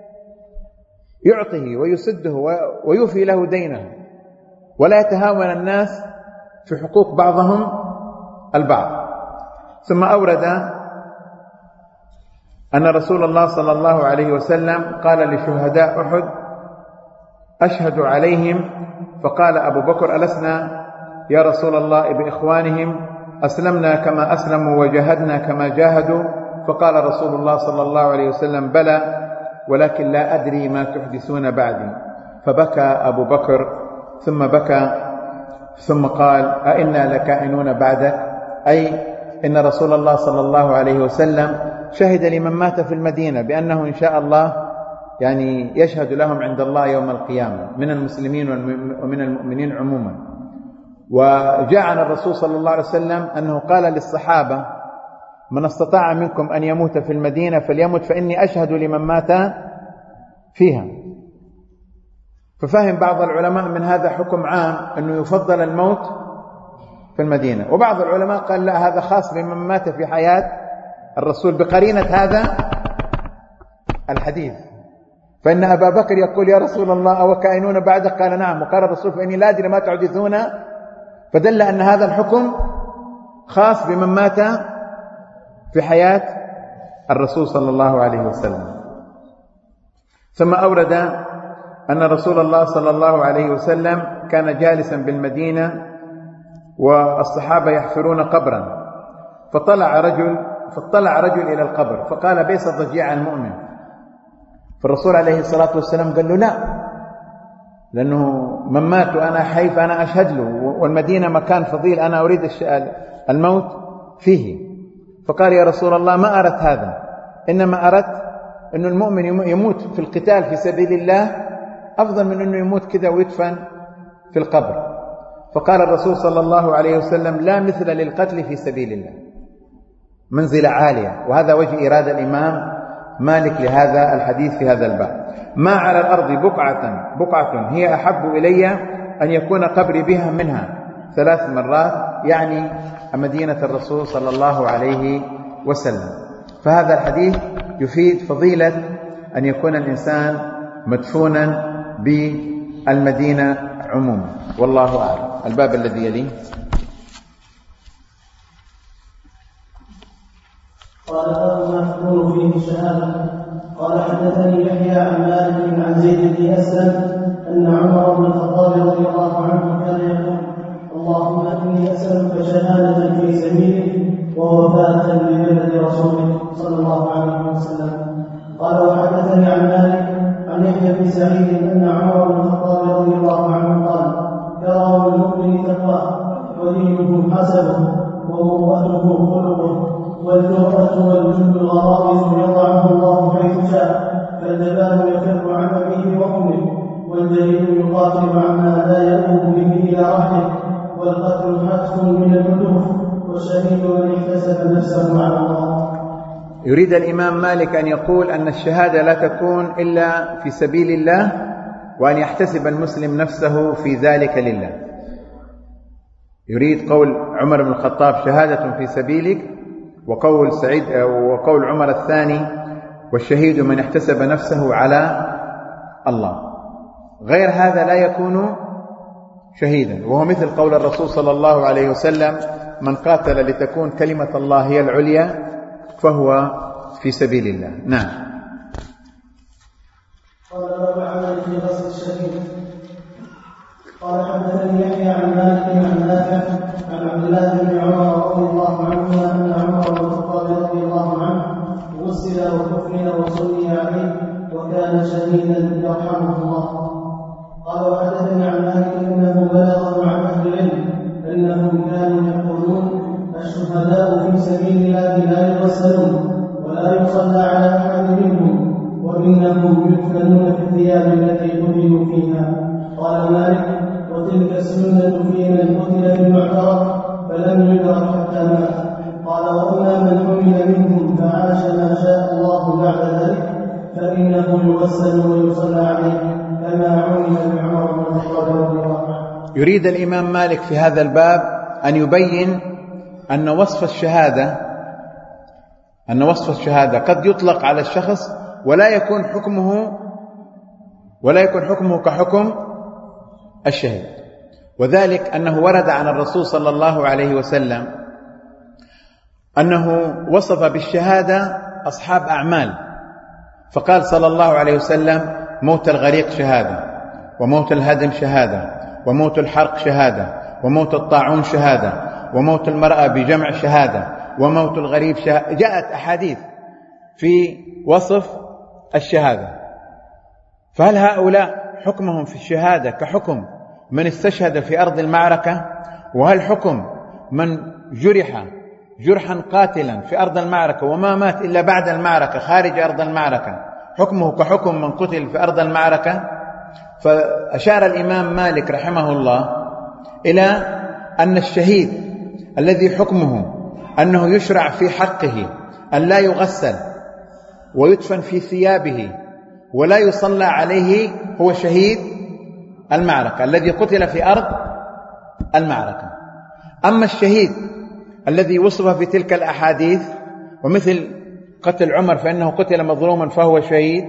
ويسده ويوفي له دينه، ولا يتهاون الناس في حقوق بعضهم البعض. ثم أورد أن رسول الله صلى الله عليه وسلم قال لشهداء أحد: أشهد عليهم. فقال أبو بكر: ألسنا يا رسول الله بإخوانهم؟ أسلمنا كما أسلموا وجاهدنا كما جاهدوا. فقال رسول الله صلى الله عليه وسلم: بلى، ولكن لا أدري ما تحدثون بعدي. فبكى أبو بكر ثم بكى ثم قال: أئنا لكائنون بعدك؟ أي إن رسول الله صلى الله عليه وسلم شهد لمن مات في المدينة بأنه إن شاء الله يعني يشهد لهم عند الله يوم القيامة من المسلمين ومن المؤمنين عموما. وجاء عن الرسول صلى الله عليه وسلم أنه قال للصحابة: من استطاع منكم أن يموت في المدينة فليمت، فإني أشهد لمن مات فيها. ففهم بعض العلماء من هذا حكم عام أنه يفضل الموت في المدينة، وبعض العلماء قال لا، هذا خاص بمن مات في حياة الرسول بقرينة هذا الحديث. فإن أبا بكر يقول: يا رسول الله أو كائنون بعدك؟ قال: نعم. وقال الرسول: فإني لا أدري ما تحدثون. فدل أن هذا الحكم خاص بمن مات في حياة الرسول صلى الله عليه وسلم. ثم أورد أن رسول الله صلى الله عليه وسلم كان جالسا بالمدينة والصحابة يحفرون قبرا، فطلع رجل إلى القبر فقال: بئس ضجيع المؤمن. فالرسول عليه الصلاة والسلام قال له: لا، لأنه من مات وأنا حي فأنا أشهد له، والمدينة مكان فضيل، أنا أريد الموت فيه. فقال: يا رسول الله ما أردت هذا، إنما أردت أن المؤمن يموت في القتال في سبيل الله أفضل من أنه يموت كذا ويدفن في القبر. فقال الرسول صلى الله عليه وسلم: لا مثل للقتل في سبيل الله، منزلة عالية. وهذا وجه إرادة الإمام مالك لهذا الحديث في هذا الباب: ما على الأرض بقعة هي أحب إلي أن يكون قبري بها منها 3 مرات، يعني مدينة الرسول صلى الله عليه وسلم. فهذا الحديث يفيد فضيلة أن يكون الإنسان مدفونا بالمدينة عموما، والله أعلم. الباب الذي يليه. قال: باب ما تكون فيه الشهادة. قال: حدثني يحيى عن مالك عن زيد بن أسلم أن عمر بن الخطاب رضي الله عنه كان يقول: اللهم إني أسألك شهادة في سبيلك ووفاة ببلد رسولك صلى الله عليه وسلم. قال: وحدثني عن مالك عن يحيى بن سعيد أن عمر بن الخطاب رضي الله عنه قال: كرم المؤمن تقواه، ودينه حسبه، ومروءته خلقه، والجرأة والجند الغرائز يضعه الله حيث شاء، فالجبان يفر عن أبيه وأمه، والدليل يقاتل عما لا يؤوب به إلى رحمه، والقتل حتف من الحدوث، والشهيد من احتسب نفسه على الله. يريد الإمام مالك أن يقول أن الشهادة لا تكون إلا في سبيل الله، وأن يحتسب المسلم نفسه في ذلك لله. يريد قول عمر بن الخطاب: شهادة في سبيلك، وقول عمر الثاني: والشهيد من احتسب نفسه على الله. غير هذا لا يكون شهيدا، وهو مثل قول الرسول صلى الله عليه وسلم: من قاتل لتكون كلمة الله هي العليا فهو في سبيل الله. نعم. قال: باب عمل في غسل الشهيد. قال: حدثني يحيى عن مالك عن نافع عن عبد الله بن عمر رضي الله عنهما أن عمر بن الخطاب رضي الله عنه وكفن وصلي عليه وكان شهيدا يرحمه الله. قال وحدثني عن مالك انه بلغه عن اهل العلم انهم كانوا يقولون الشهداء في سبيل الله لا يغسلون ولا يصلى على احد منهم وانهم يدفنون في الثياب التي دفنوا فيها. قال مالك وتلك السنه في من قتل في المعترك فلم يدرك حتى مات. قال واما من حمل منهم فعاش ما شاء الله بعد ذلك فانه يغسل ويصلى عليه كما عمل بعمر بن الخطاب رضي الله عنه. يريد الإمام مالك في هذا الباب أن يبين أن وصف الشهادة قد يطلق على الشخص ولا يكون حكمه كحكم الشهيد. وذلك أنه ورد عن الرسول صلى الله عليه وسلم أنه وصف بالشهادة أصحاب أعمال، فقال صلى الله عليه وسلم موت الغريق شهادة، وموت الهدم شهادة، وموت الحرق شهادة، وموت الطاعون شهادة، وموت المرأة بجمع شهادة، وموت الغريب شهادة. جاءت أحاديث في وصف الشهادة. فهل هؤلاء حكمهم في الشهادة كحكم من استشهد في أرض المعركة؟ وهل حكم من جرح جرحا قاتلا في أرض المعركة وما مات إلا بعد المعركة خارج أرض المعركة حكمه كحكم من قتل في أرض المعركة؟ فأشار الإمام مالك رحمه الله إلى أن الشهيد الذي حكمه أنه يشرع في حقه أن لا يغسل ويدفن في ثيابه ولا يصلى عليه هو شهيد المعركة الذي قتل في أرض المعركة. أما الشهيد الذي وصف في تلك الأحاديث ومثل قتل عمر فإنه قتل مظلوما فهو شهيد،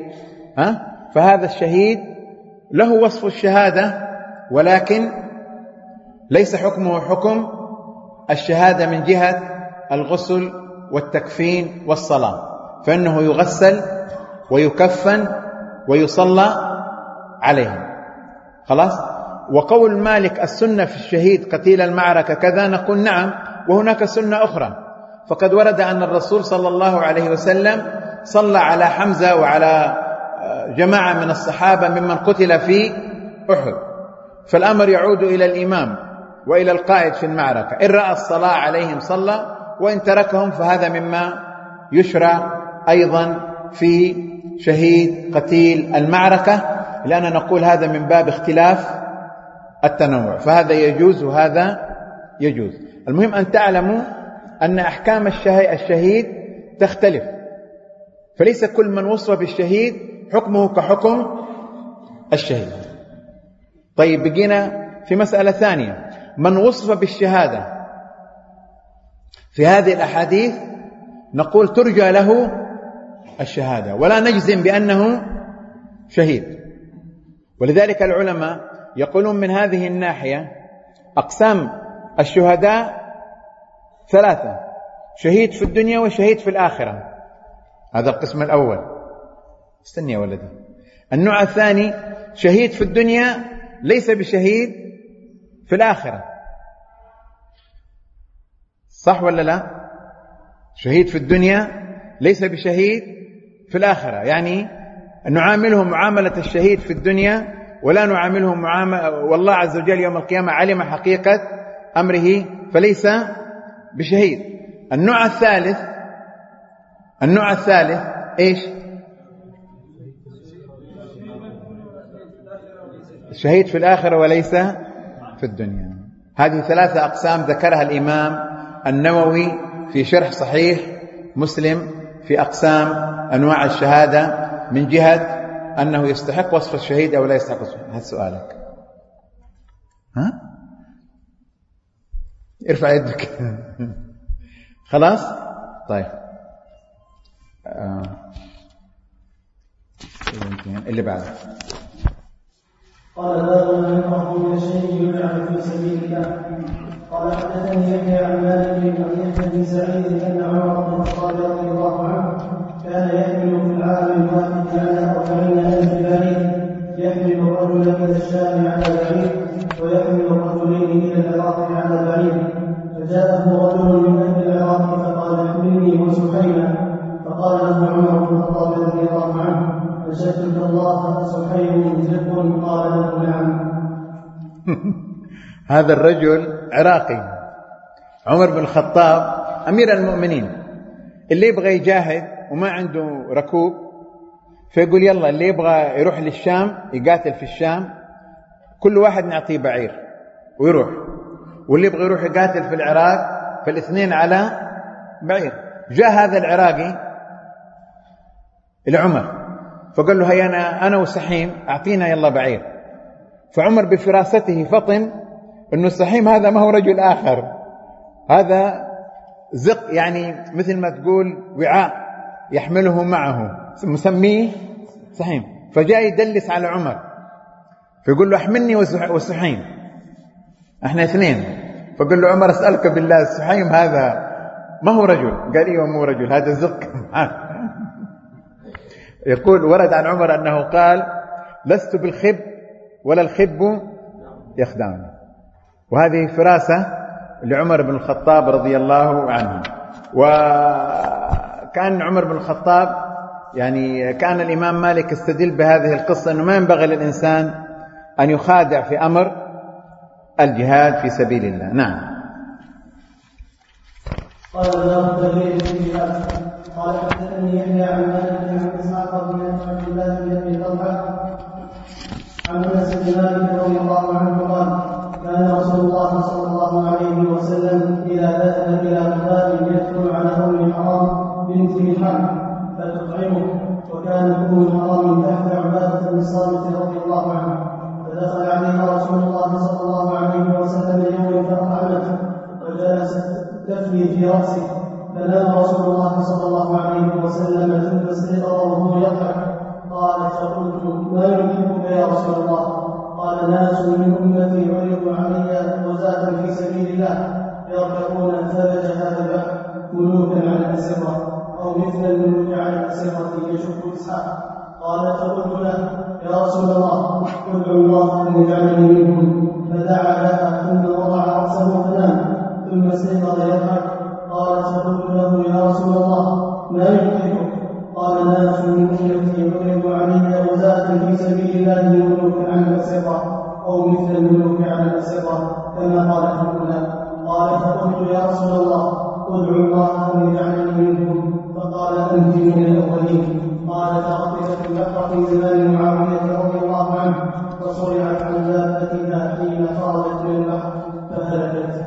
فهذا الشهيد له وصف الشهادة ولكن ليس حكمه حكم الشهادة من جهة الغسل والتكفين والصلاة، فإنه يغسل ويكفن ويصلى عليه. خلاص. وقول مالك السنة في الشهيد قتيل المعركة كذا، نقول نعم، وهناك سنة أخرى. فقد ورد أن الرسول صلى الله عليه وسلم صلى على حمزة وعلى جماعة من الصحابة ممن قتل في أحد، فالأمر يعود إلى الإمام وإلى القائد في المعركة، إن رأى الصلاة عليهم صلى، وإن تركهم فهذا مما يشرع أيضا في شهيد قتيل المعركة، لأننا نقول هذا من باب اختلاف التنوع، فهذا يجوز وهذا يجوز. المهم أن تعلموا أن أحكام الشهيد تختلف، فليس كل من وصف بالشهيد حكمه كحكم الشهيد. طيب بقينا في مسألة ثانية، من وصف بالشهادة في هذه الأحاديث نقول ترجى له الشهادة ولا نجزم بأنه شهيد. ولذلك العلماء يقولون من هذه الناحية أقسام الشهداء ثلاثة: شهيد في الدنيا وشهيد في الآخرة، هذا القسم الأول. استني يا ولدي. النوع الثاني شهيد في الدنيا ليس بشهيد في الآخرة، صح ولا لا؟ شهيد في الدنيا ليس بشهيد في الآخرة، يعني نعاملهم معاملة الشهيد في الدنيا ولا نعاملهم والله عز وجل يوم القيامة علم حقيقة أمره فليس بشهيد. النوع الثالث إيش؟ الشهيد في الآخرة وليس في الدنيا. هذه ثلاثة أقسام ذكرها الإمام النووي في شرح صحيح مسلم في أقسام أنواع الشهادة من جهة أنه يستحق وصف الشهيد أو لا يستحق وصف. هذا سؤالك. ارفع يدك. خلاص. طيب اللي بعده. قال باب من يكره من الشيء يجعل في سبيل الله. قال حدثني يحيى عن مالك عن يحيى بن سعيد ان عمر بن الخطاب رضي الله عنه كان يحمل في العام الواحد على 40,000 بعير، يحمل الرجل الى الشام على بعير ويحمل الرجلين الى العراق على بعير. فجاءه رجل من اهل العراق فقال احملني وسحيما، فقال له عمر بن الخطاب رضي الله عنه أشهدت الله سحيم زق؟ قال له نعم. هذا الرجل عراقي، عمر بن الخطاب أمير المؤمنين، اللي يبغى يجاهد وما عنده ركوب فيقول يلا اللي يبغى يروح للشام يقاتل في الشام، كل واحد نعطيه بعير ويروح، واللي يبغى يروح يقاتل في العراق فالاثنين على بعير. جاء هذا العراقي لعمر فقال له هيا أنا وسحيم أعطينا يلا بعير. فعمر بفراسته فطن أنه السحيم هذا ما هو رجل آخر، هذا زق، يعني مثل ما تقول وعاء يحمله معه، مسميه سحيم. فجاء يدلس على عمر فيقول له احملني وسحيم، احنا اثنين. فقال له عمر اسألك بالله السحيم هذا ما هو رجل؟ قال ايوه مو رجل، هذا زق. يقول ورد عن عمر أنه قال لست بالخب ولا الخب يخدعني. وهذه فراسة لعمر بن الخطاب رضي الله عنه. وكان عمر بن الخطاب يعني كان الإمام مالك استدل بهذه القصة أنه ما ينبغي للإنسان أن يخادع في أمر الجهاد في سبيل الله. نعم. قال الله التغيير في الجهاد. قال حدثني يحيى عن مالك عن اسحاق بن عبد الله بن ابي طلحه عن انس بن مالك رضي الله عنه قال كان رسول الله صلى الله عليه وسلم اذا ذهب الى مكان يدخل على ام حرام بنت ملحان فتطعمه، وكانت ام حرام تحت عباده بن الصامت رضي الله عنه، فدخل عليها رسول الله صلى الله عليه وسلم يوم فاطعمته وجلست تفني في راسه، فنام رسول الله صلى الله عليه وسلم ثم استيقظ وهو يضحك. قالت فقلت ما يملكك يا رسول الله؟ قال ناس من امتي عرضوا علي غزاة في سبيل الله يركبون ثلج هذا البحر ملوكا على الاسره او مثل الملوك على الاسره يشك اسحاق. قالت فقلت له يا رسول الله ادعو الله ان يجعلني منهم، فدعا لها ثم وضع راسه فنام ثم استيقظ يضحك. قالت فقلت له يا رسول الله ما يضحكك؟ قال ناس من امتي عرضوا علي غزاة في سبيل الله ملوكا على الاسره او مثل الملوك على الاسره كما قالت الاولى. قال فقلت يا رسول الله ادعو الله ان يجعلني منهم، فقال انت من الاولين. قال فغطست البحر في زمان معاويه رضي الله عنه فصرعت عن دابتها حين خرجت من البحر فهلكت.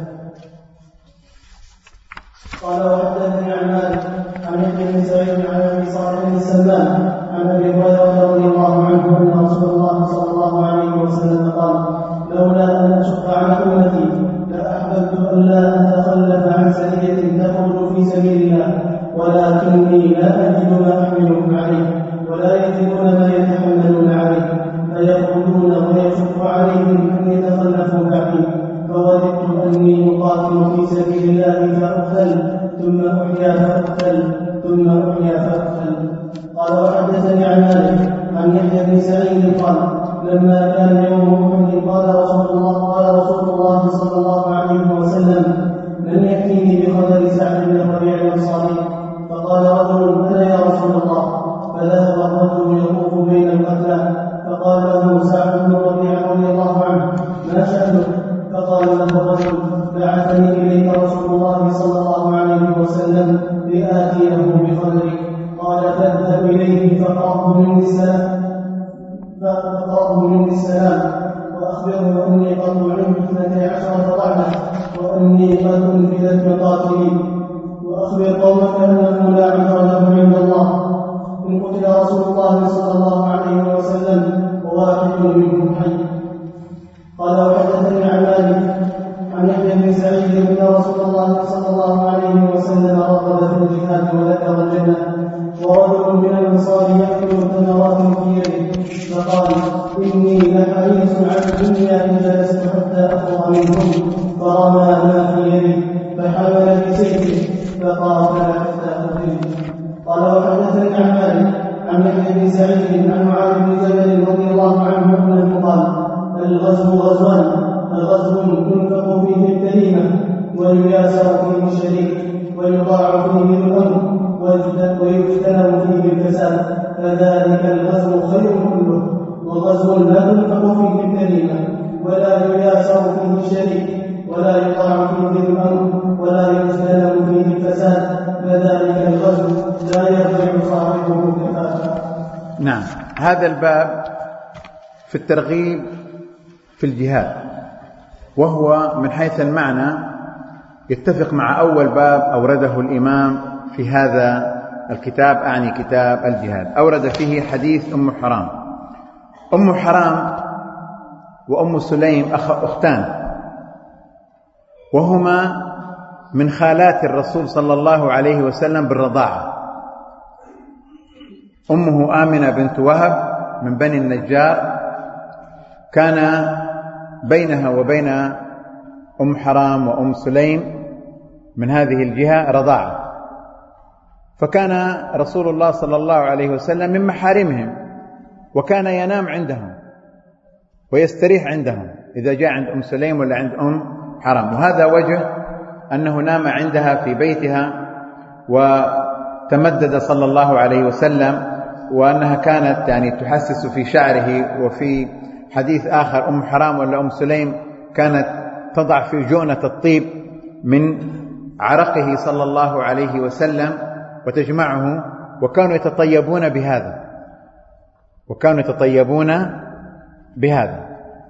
قال وحدثني عن مالك عن يحيى بن سعيد عن ابي صالح بن سلمان عن ابي هريره رضي الله عنه ان رسول الله صلى الله عليه وسلم قال لولا ان اشق على امتي لاحببت الا اتخلف عن سريه تخرج في سبيل الله، ولكني لا اجد ما احملهم عليه ولا يجدون ما يتحملون عليه، فيخرجون ويشق عليهم ان يتخلفوا بعدي، فوددت اني اقاتل في سبيل الله فاقتل ثم احيا فاقتل ثم احيا فاقتل. قال وحدثني عن مالك عن يحيى بن سعيد قال لما كان يوم احد قال رسول الله صلى الله عليه وسلم من ياتيني بخبر سعد بن الربيع الانصاري؟ فقال رجل انا يا رسول الله. فذهب الرجل يطوف بين القتلى فقال له سعد بن الربيع رضي الله عنه ما شأنك؟ فقال له الرجل بعثني اليك رسول الله صلى الله عليه وسلم لآتيه بخبري. قال فاذهب اليه فاقرأه مني السلام واخبره اني قد علمت 12 طعنه واني قد انفذت مقاتلي، واخبر قومك انه لا عذر له عند الله ان قتل رسول الله صلى الله عليه وسلم وواحد منهم حي. قال وحدثني عن مالك عن يحيى بن سعيد ان رسول الله صلى الله عليه وسلم رغب في الجهاد وذكر الجنه، ورجل من الانصار ياكل ثمرات في يده فقال اني لحريص على الدنيا ان جلست حتى افرغ منكم، فرمى ما في يدي فحمل بسيفه فقاتل حتى قتل. قال وحدثني عن مالك عن يحيى بن سعيد عن معاذ بن جبل رضي الله عنه انه قال الغزو غزوان، غزو تنفق فيه الكلمه ويياسر فيه الشريك ويضاع فيه الامر ويجتنب فيه الفساد فذلك الغزو خير كله، وغزو لا تنفق فيه الكلمة ولا يياسر فيه الشريك ولا يطاع فيه الأمر ولا يجتنب فيه الفساد، فذلك الغزو لا يرجع صاحبه كفافا. نعم، هذا الباب في الترغيب في الجهاد، وهو من حيث المعنى يتفق مع أول باب أورده الإمام في هذا الكتاب، أعني كتاب الجهاد. أورد فيه حديث أم حرام. أم حرام وأم سليم أختان، وهما من خالات الرسول صلى الله عليه وسلم بالرضاعة. أمه آمنة بنت وهب من بني النجار، كان بينها وبين أم حرام وأم سليم من هذه الجهة رضاعة، فكان رسول الله صلى الله عليه وسلم من محارمهم، وكان ينام عندهم ويستريح عندهم إذا جاء عند أم سليم ولا عند أم حرام. وهذا وجه أنه نام عندها في بيتها وتمدد صلى الله عليه وسلم، وأنها كانت يعني تحسس في شعره. وفي حديث آخر أم حرام ولا أم سليم كانت تضع في جؤنة الطيب من عرقه صلى الله عليه وسلم وتجمعه، وكانوا يتطيبون بهذا.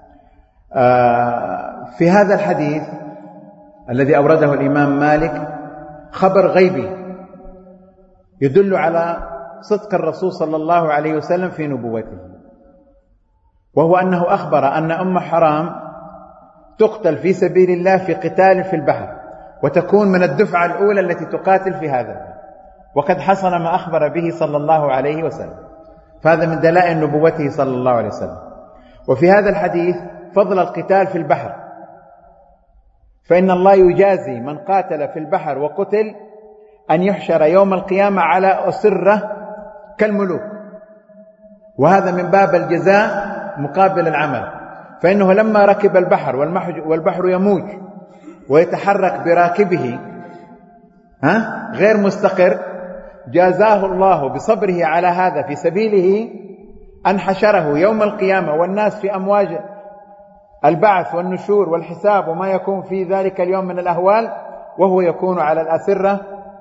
في هذا الحديث الذي أورده الإمام مالك خبر غيبي يدل على صدق الرسول صلى الله عليه وسلم في نبوته، وهو أنه أخبر أن أم حرام تقتل في سبيل الله في قتال في البحر، وتكون من الدفعة الأولى التي تقاتل في هذا، وقد حصل ما أخبر به صلى الله عليه وسلم، فهذا من دلائل نبوته صلى الله عليه وسلم. وفي هذا الحديث فضل القتال في البحر، فإن الله يجازي من قاتل في البحر وقتل أن يحشر يوم القيامة على أسرة كالملوك، وهذا من باب الجزاء مقابل العمل. فإنه لما ركب البحر والبحر يموج ويتحرك براكبه غير مستقر، جازاه الله بصبره على هذا في سبيله أن حشره يوم القيامة والناس في أمواج البعث والنشور والحساب وما يكون في ذلك اليوم من الأهوال، وهو يكون على الأسرة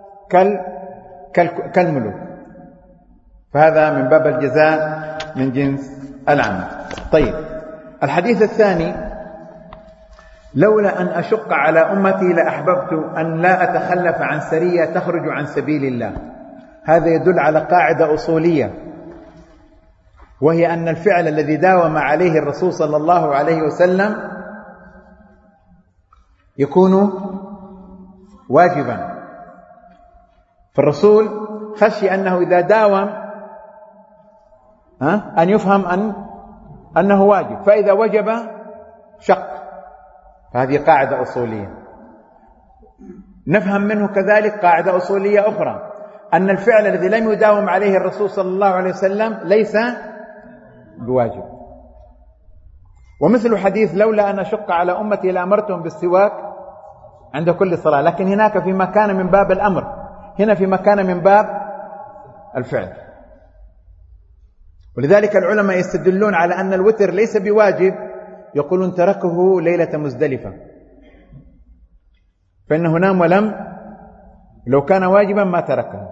كالملوك. فهذا من باب الجزاء من جنس العمل. طيب، الحديث الثاني: لولا أن أشق على أمتي لأحببت أن لا أتخلف عن سرية تخرج عن سبيل الله. هذا يدل على قاعدة أصولية، وهي أن الفعل الذي داوم عليه الرسول صلى الله عليه وسلم يكون واجبا. فالرسول خشي أنه إذا داوم أن يفهم أنه واجب، فإذا وجب شق. فهذه قاعدة أصولية. نفهم منه كذلك قاعدة أصولية أخرى، أن الفعل الذي لم يداوم عليه الرسول صلى الله عليه وسلم ليس بواجب. ومثل حديث: لولا أن أشق على أمتي لأمرتهم بالسواك عند كل صلاة. لكن هناك في مكان من باب الأمر، هنا في مكان من باب الفعل. ولذلك العلماء يستدلون على أن الوتر ليس بواجب، يقولون تركه ليلة مزدلفة، فإنه نام ولم، لو كان واجبا ما تركه.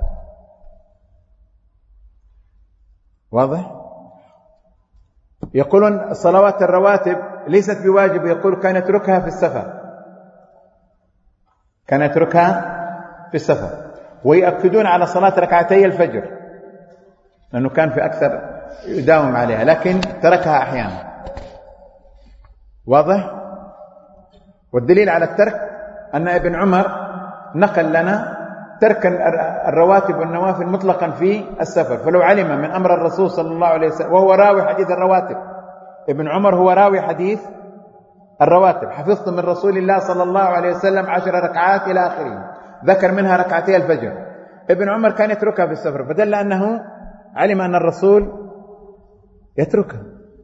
واضح؟ يقولون الصلوات الرواتب ليست بواجب، يقول كان يتركها في السفر. ويأكدون على صلاة ركعتي الفجر، لأنه كان في أكثر يداوم عليها، لكن تركها أحيانا. واضح؟ والدليل على الترك أن ابن عمر نقل لنا ترك الرواتب والنوافل مطلقا في السفر. فلو علم من أمر الرسول صلى الله عليه وسلم، وهو راوي حديث الرواتب، ابن عمر هو راوي حديث الرواتب: حفظت من رسول الله صلى الله عليه وسلم 10 ركعات إلى آخره، ذكر منها ركعتي الفجر. ابن عمر كان يتركها في السفر، فدل أنه علم أن الرسول يتركها.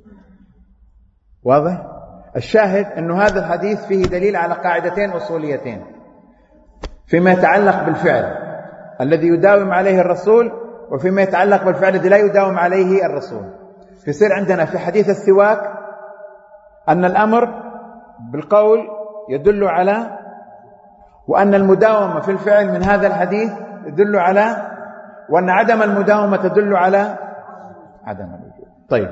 واضح؟ الشاهد أن هذا الحديث فيه دليل على قاعدتين أصوليتين فيما يتعلق بالفعل الذي يداوم عليه الرسول وفيما يتعلق بالفعل الذي لا يداوم عليه الرسول. فيصير عندنا في حديث السواك أن الأمر بالقول يدل على، وأن المداومة في الفعل من هذا الحديث يدل على، وأن عدم المداومة تدل على عدم الوجوب. طيب،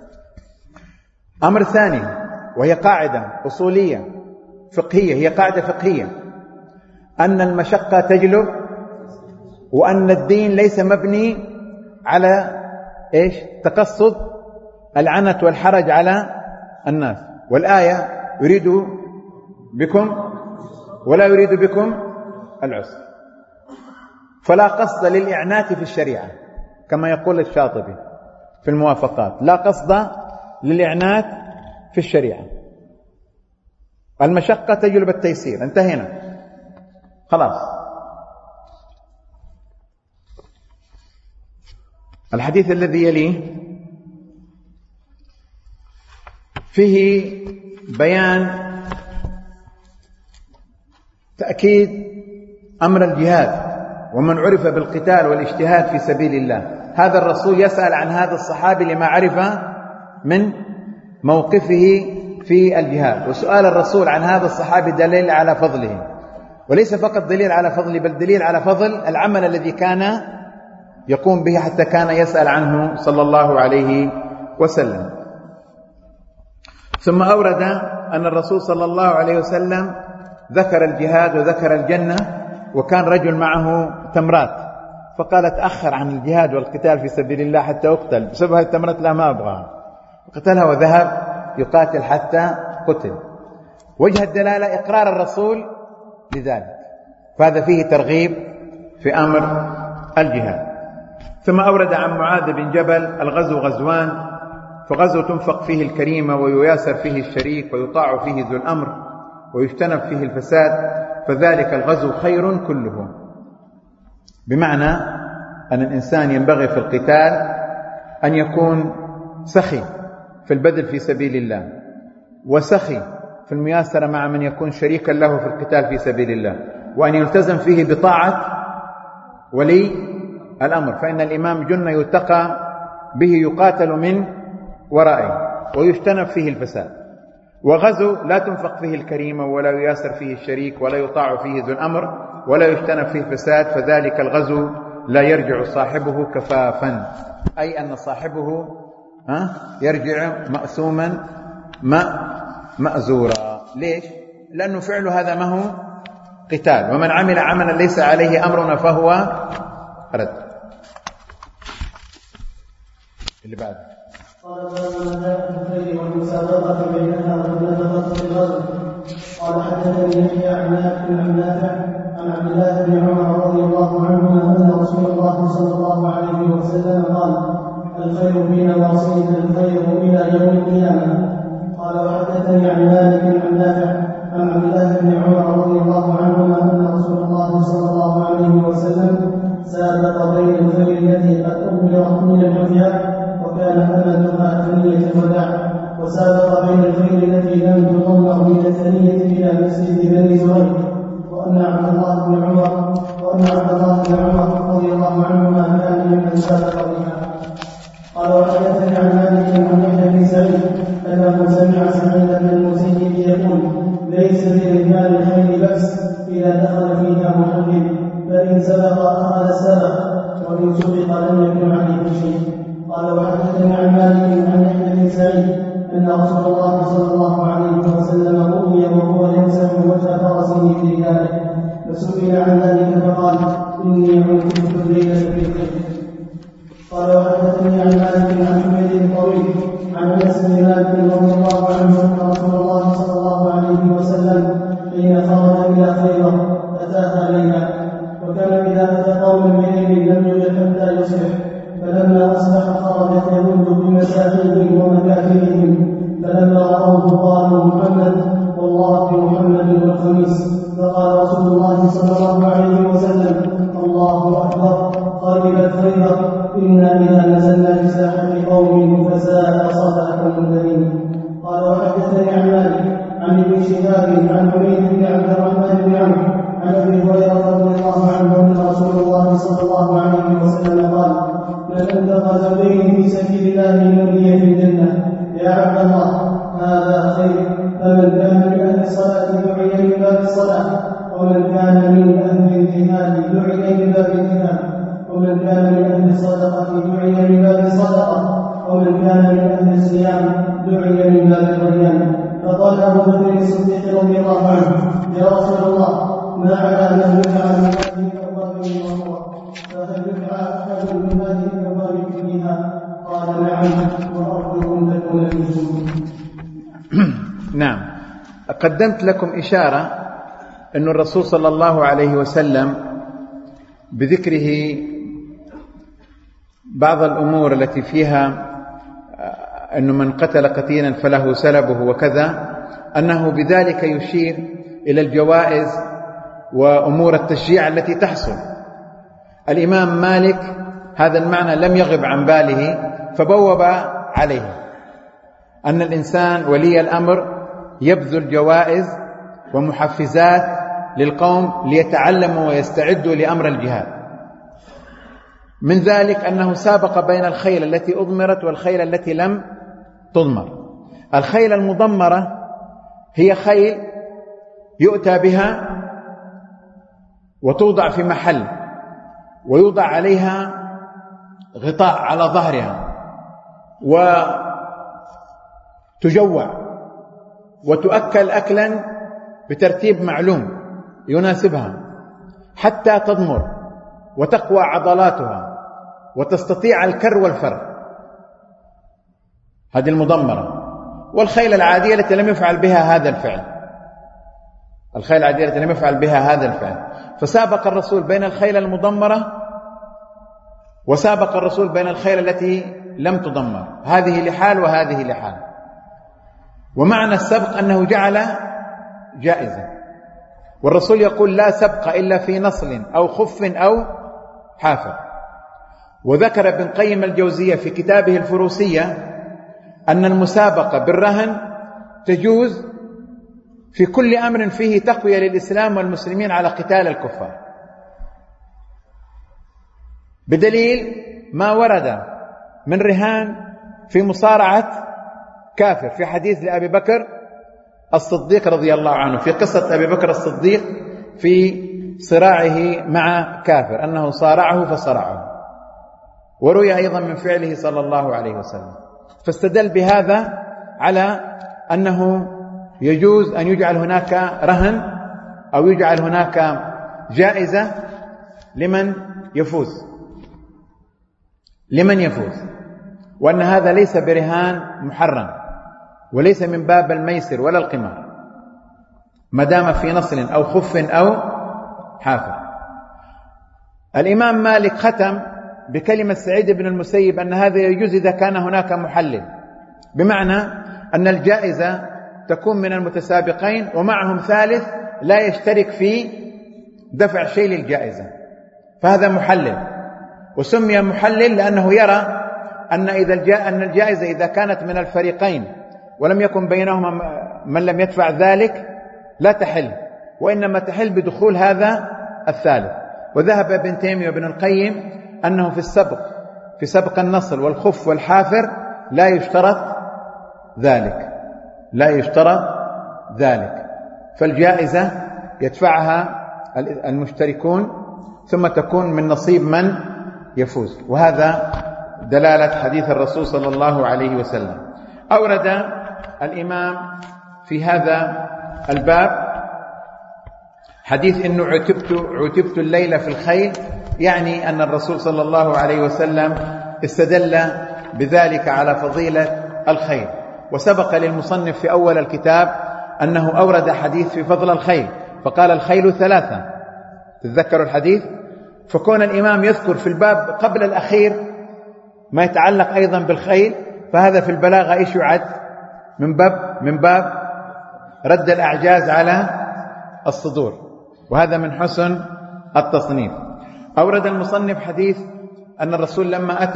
أمر ثاني وهي قاعدة أصولية فقهية، هي قاعدة فقهية، أن المشقة تجلب، وأن الدين ليس مبني على إيش؟ تقصد العنت والحرج على الناس. والآية يريد بكم ولا يريد بكم العسر، فلا قصد للإعنات في الشريعة كما يقول الشاطبي في الموافقات، لا قصد للإعنات في الشريعة. المشقة تجلب التيسير، انتهينا خلاص. الحديث الذي يليه فيه بيان تأكيد أمر الجهاد، ومن عرف بالقتال والاجتهاد في سبيل الله. هذا الرسول يسأل عن هذا الصحابي لما عرف من موقفه في الجهاد، وسؤال الرسول عن هذا الصحابي دليل على فضله، وليس فقط دليل على فضله بل دليل على فضل العمل الذي كان يقوم به حتى كان يسأل عنه صلى الله عليه وسلم. ثم أورد أن الرسول صلى الله عليه وسلم ذكر الجهاد وذكر الجنة، وكان رجل معه تمرات فقال تأخر عن الجهاد والقتال في سبيل الله حتى أقتل بسبب هذه التمرات، لا ما أبغاها، قتلها وذهب يقاتل حتى قتل. وجه الدلالة إقرار الرسول لذلك، فهذا فيه ترغيب في أمر الجهاد. ثم أورد عن معاذ بن جبل الغزو غزوان، فغزو تنفق فيه الكريمة ويياسر فيه الشريك ويطاع فيه ذو الأمر ويجتنب فيه الفساد، فذلك الغزو خير كله. بمعنى أن الإنسان ينبغي في القتال أن يكون سخي في البذل في سبيل الله، وسخي في المياسرة مع من يكون شريكا له في القتال في سبيل الله، وأن يلتزم فيه بطاعة ولي الأمر، فإن الإمام جنة يتقى به يقاتل من ورائه ويجتنب فيه الفساد. وغزو لا تنفق فيه الكريمة ولا يياسر فيه الشريك ولا يطاع فيه ذو الأمر ولا يجتنب فيه الفساد، فذلك الغزو لا يرجع صاحبه كفافا، أي أن صاحبه يرجع مأثوما مأزورا. ليش؟ لأنه فعل هذا ما هو قتال، ومن عمل عملا ليس عليه أمرنا فهو رد. اللي بعد قال ما جاء في الخير والمسابقة بينها والنفقة في الغزو. قال حدثني يحيى عن نافع عن عبد الله بن عمر رضي الله عنهما أن رسول الله صلى الله عليه وسلم قال الخير في نواصينا الخير إلى يوم القيامة. قال وحدثني عن مالك عن نافع عن عبد الله بن عمر رضي الله عنهما أن رسول الله صلى الله عليه وسلم سابق بين الخير التي قد أمرت من العفياء وكان أملها ثنية الوداع، وسابق بين الخير التي لم تضمر من الثنية إلى مسجد بني زهير، وأن عبد الله بن عمر رضي الله عنهما كان ممن سابق بها. قال وحدثني عن مالك عن يحيى بن سعيد أنه سمع سعيد بن المسيب يقول ليس برجال الخير بأس إذا دخل فيها محرم، فإن سبق أخذ السبق وإن سبق لم يكن عليه شيء. قال وحدثني عن مالك عن يحيى بن سعيد أن رسول الله صلى الله عليه وسلم رؤي وهو يمسح وجه فرسه برجاله، فسئل عن ذلك فقال إني عكفت الليلة في الخير. قال وحدثني عن مالك عن حميد طويل عن انس بن مالك رضي الله عنه ان رسول الله صلى الله عليه وسلم حين خرج الى خيبر اتاها ليلا، وكان اذا اتى قوم بليل لم يجد حتى يصبح، فلما اصبح خرجت يمد بمساعيهم ومكاتبهم، فلما راوه قالوا محمد والله بمحمد والخميس. فقال رسول الله صلى الله عليه وسلم الله اكبر خربت خيبر إنا إذا نزلنا بساحة قوم فساء صباح المنذرين. قال وحدثني عن مالك عن ابن شهاب عن حميد بن عبد الرحمن بن عمرو عن ابي هريره رضي الله عنه ان رسول الله صلى الله عليه وسلم قال من أنفق زوجين في سبيل الله نودي في الجنة. يا عبد الله هذا خير. فمن كان من أهل الصلاة دعي من باب الصلاة، ومن كان من أهل الجهاد دعي من باب الجهاد، ومن كان من أهل الصدقة دعي من باب الصدقة، ومن كان من أهل الصيام دعي من باب الريان. فقال أبو بكر الصديق رضي الله عنه: يا رسول الله، ما على من يفعل من هذه الأبواب المغفورة، فهل يدعى أحد من هذه الأبواب كلها؟ قال: نعم، وأرجو أن تكون منهم. نعم. قدمت لكم إشارة أن الرسول صلى الله عليه وسلم بذكره بعض الأمور التي فيها أن من قتل قتيلا فله سلبه وكذا، أنه بذلك يشير إلى الجوائز وأمور التشجيع التي تحصل. الإمام مالك هذا المعنى لم يغب عن باله، فبوب عليه أن الإنسان ولي الأمر يبذل جوائز ومحفزات للقوم ليتعلموا ويستعدوا لأمر الجهاد. من ذلك أنه سابق بين الخيل التي أضمرت والخيل التي لم تضمر. الخيل المضمرة هي خيل يؤتى بها وتوضع في محل ويوضع عليها غطاء على ظهرها وتجوع وتؤكل أكلا بترتيب معلوم يناسبها حتى تضمر وتقوى عضلاتها وتستطيع الكر والفر. هذه المضمرة. والخيل العادية التي لم يفعل بها هذا الفعل، الخيل العادية التي لم يفعل بها هذا الفعل. فسابق الرسول بين الخيل المضمرة وسابق الرسول بين الخيل التي لم تضمر، هذه لحال وهذه لحال. ومعنى السبق أنه جعل جائزة، والرسول يقول: لا سبق إلا في نصل أو خف أو حافر. وذكر ابن قيم الجوزية في كتابه الفروسية أن المسابقة بالرهن تجوز في كل أمر فيه تقوية للإسلام والمسلمين على قتال الكفار، بدليل ما ورد من رهان في مصارعة كافر في حديث لأبي بكر الصديق رضي الله عنه، في قصة أبي بكر الصديق في صراعه مع كافر أنه صارعه فصرعه، وروي أيضا من فعله صلى الله عليه وسلم. فاستدل بهذا على أنه يجوز أن يجعل هناك رهن أو يجعل هناك جائزة لمن يفوز، وأن هذا ليس برهان محرم وليس من باب الميسر ولا القمار ما دام في نصل أو خف أو حافر. الإمام مالك ختم بكلمة سعيد بن المسيب أن هذا يجوز إذا كان هناك محلل، بمعنى أن الجائزة تكون من المتسابقين ومعهم ثالث لا يشترك في دفع شيء للجائزة، فهذا محلل. وسمي محلل لأنه يرى أن الجائزة إذا كانت من الفريقين ولم يكن بينهما من لم يدفع ذلك لا تحل، وإنما تحل بدخول هذا الثالث. وذهب ابن تيمية وابن القيم أنه في سبق النصل والخف والحافر لا يشترط ذلك، فالجائزة يدفعها المشتركون ثم تكون من نصيب من يفوز. وهذا دلالة حديث الرسول صلى الله عليه وسلم. أورد الإمام في هذا الباب حديث إنه عتبت الليلة في الخيل، يعني أن الرسول صلى الله عليه وسلم استدل بذلك على فضيلة الخيل. وسبق للمصنف في أول الكتاب أنه أورد حديث في فضل الخيل فقال: الخيل ثلاثة. تتذكروا الحديث؟ فكون الإمام يذكر في الباب قبل الأخير ما يتعلق أيضا بالخيل، فهذا في البلاغة إيش يعد؟ من باب رد الأعجاز على الصدور، وهذا من حسن التصنيف. أورد المصنف حديث أن الرسول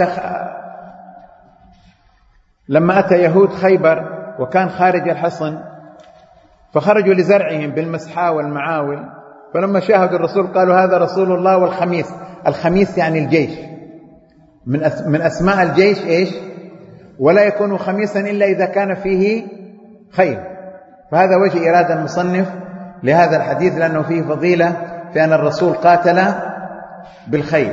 لما أتى يهود خيبر وكان خارج الحصن، فخرجوا لزرعهم بالمسحاء والمعاول، فلما شاهدوا الرسول قالوا: هذا رسول الله والخميس. الخميس يعني الجيش، من أسماء الجيش إيش؟ ولا يكون خميسا إلا إذا كان فيه خيل. فهذا وجه إرادة المصنف لهذا الحديث، لأنه فيه فضيلة في أن الرسول قاتل بالخيل.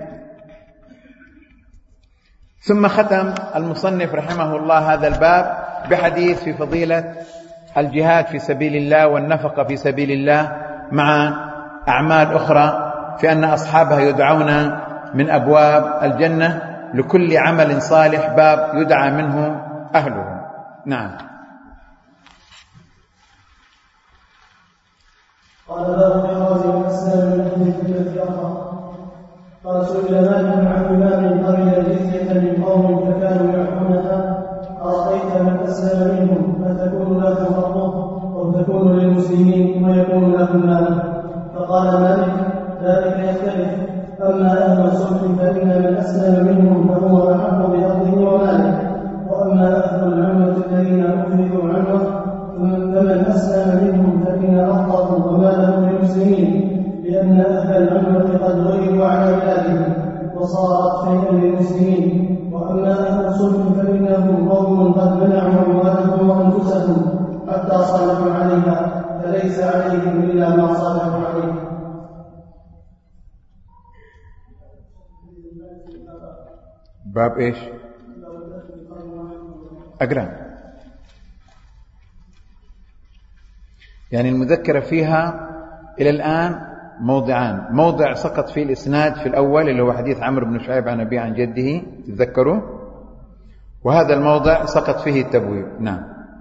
ثم ختم المصنف رحمه الله هذا الباب بحديث في فضيلة الجهاد في سبيل الله والنفقة في سبيل الله مع أعمال أخرى، في أن أصحابها يدعون من أبواب الجنة، لكل عمل صالح باب يدعى منه أهله. نعم. قال باب جواز الاسلام من اهل الجنه اخرى. قال سئل مالك عن امام قبل الجزيه من قوم فكانوا يعرفونها ارايت من اسلم منهم فتكون له حقه او تكون للمسلمين ويكون لهم ماله؟ فقال مالك ذلك يختلف، اما اهل الصلح فان من اسلم منهم فهو احق بارضه وماله، واما اهل العمه الذين اخرجوا عنه فمن أسلم منهم فإن أرضه وماله للمسلمين، لأن أهل العمة قد غيروا على بلادهم وصارت شيئا للمسلمين. وأما أهل الصلح فإنهم قوم قد منعوا أموالهم وأنفسهم حتى صالحوا عليها، فليس عليهم إلا ما صالحوا عليه. باب إيش؟ أقرأ. يعني المذكرة فيها إلى الآن موضعان، موضع سقط فيه الإسناد في الأول اللي هو حديث عمرو بن شعيب عن أبيه عن جده، تذكروا، وهذا الموضع سقط فيه التبويب. نعم.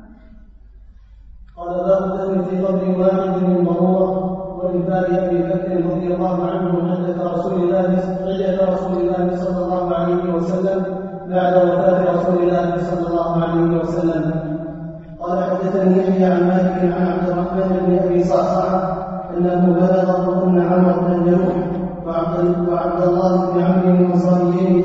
قال باب الدم في قبر واحد من ضروره وإنفاذ أبي بكر رضي الله عنه عدة رسول الله صلى الله عليه وسلم بعد وفاة رسول الله صلى الله عليه وسلم. قال حدثني يحيى عن مالك عن عبد الرحمن بن ابي صعصعه انه بلغه ان عمر بن جموح وعبد الله بن عمرو الانصاريين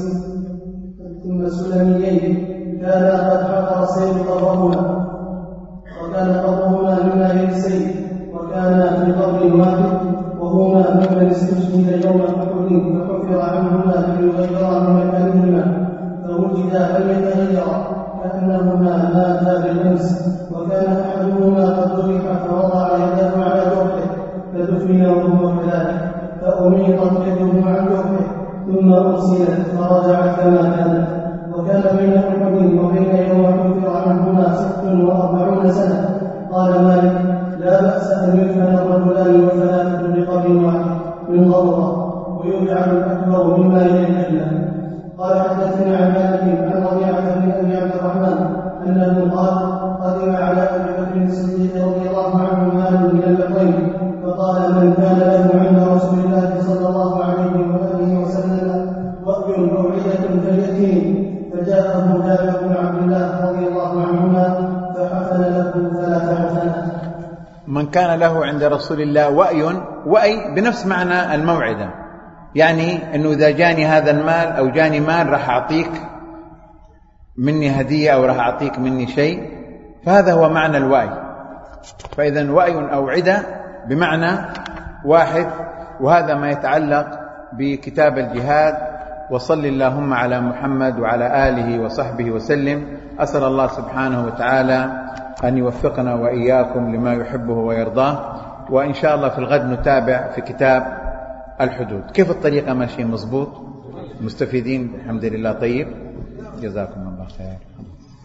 ثم السلميين كانا قد حفر السيف قبرهما، وكان قبرهما مما يلي السيف، وكانا في قبر واحد، وهما ممن استشهد يوم احد فحفر عنهما ليغيرا من مكانهما، فوجدا ان يتغيرا كأنهما ماتا بالأمس، وكان أحدهما قد ذبح فوضع يده على جرحه فدفن وهو كذلك، فأميطت يده عن جرحه ثم أرسلت فرجعت كما كانت، وكان بين أحد وبين يوم حفر عنهما 46 سنة. قال مالك لا بأس أن يدفن الرجلان وثلاثة بقبر واحد من ضرورة ويجعل الأكبر مما يلي. قال حدثني عن مالك عن ربيعة بن أبي عبد الرحمن أنه قال قدم على أبي بكر الصديق رضي الله عنه مال من البحرين، فقال من كان له عند رسول الله صلى الله عليه وآله وسلم وقت موعدة فليأتني، فجاءه جابر بن عبد الله رضي الله عنهما فحفن له 3 حفنات. من كان له عند رسول الله وأي بنفس معنى الموعدة، يعني أنه إذا جاني هذا المال أو جاني مال راح أعطيك مني هدية أو راح أعطيك مني شيء، فهذا هو معنى الوأي. فإذا وأي أو عدة بمعنى واحد، وهذا ما يتعلق بكتاب الجهاد. وصل اللهم على محمد وعلى آله وصحبه وسلم. أسأل الله سبحانه وتعالى أن يوفقنا وإياكم لما يحبه ويرضاه، وإن شاء الله في الغد نتابع في كتاب الحدود. كيف الطريقة ماشيين مظبوط؟ مستفيدين الحمد لله. طيب، جزاكم الله خير.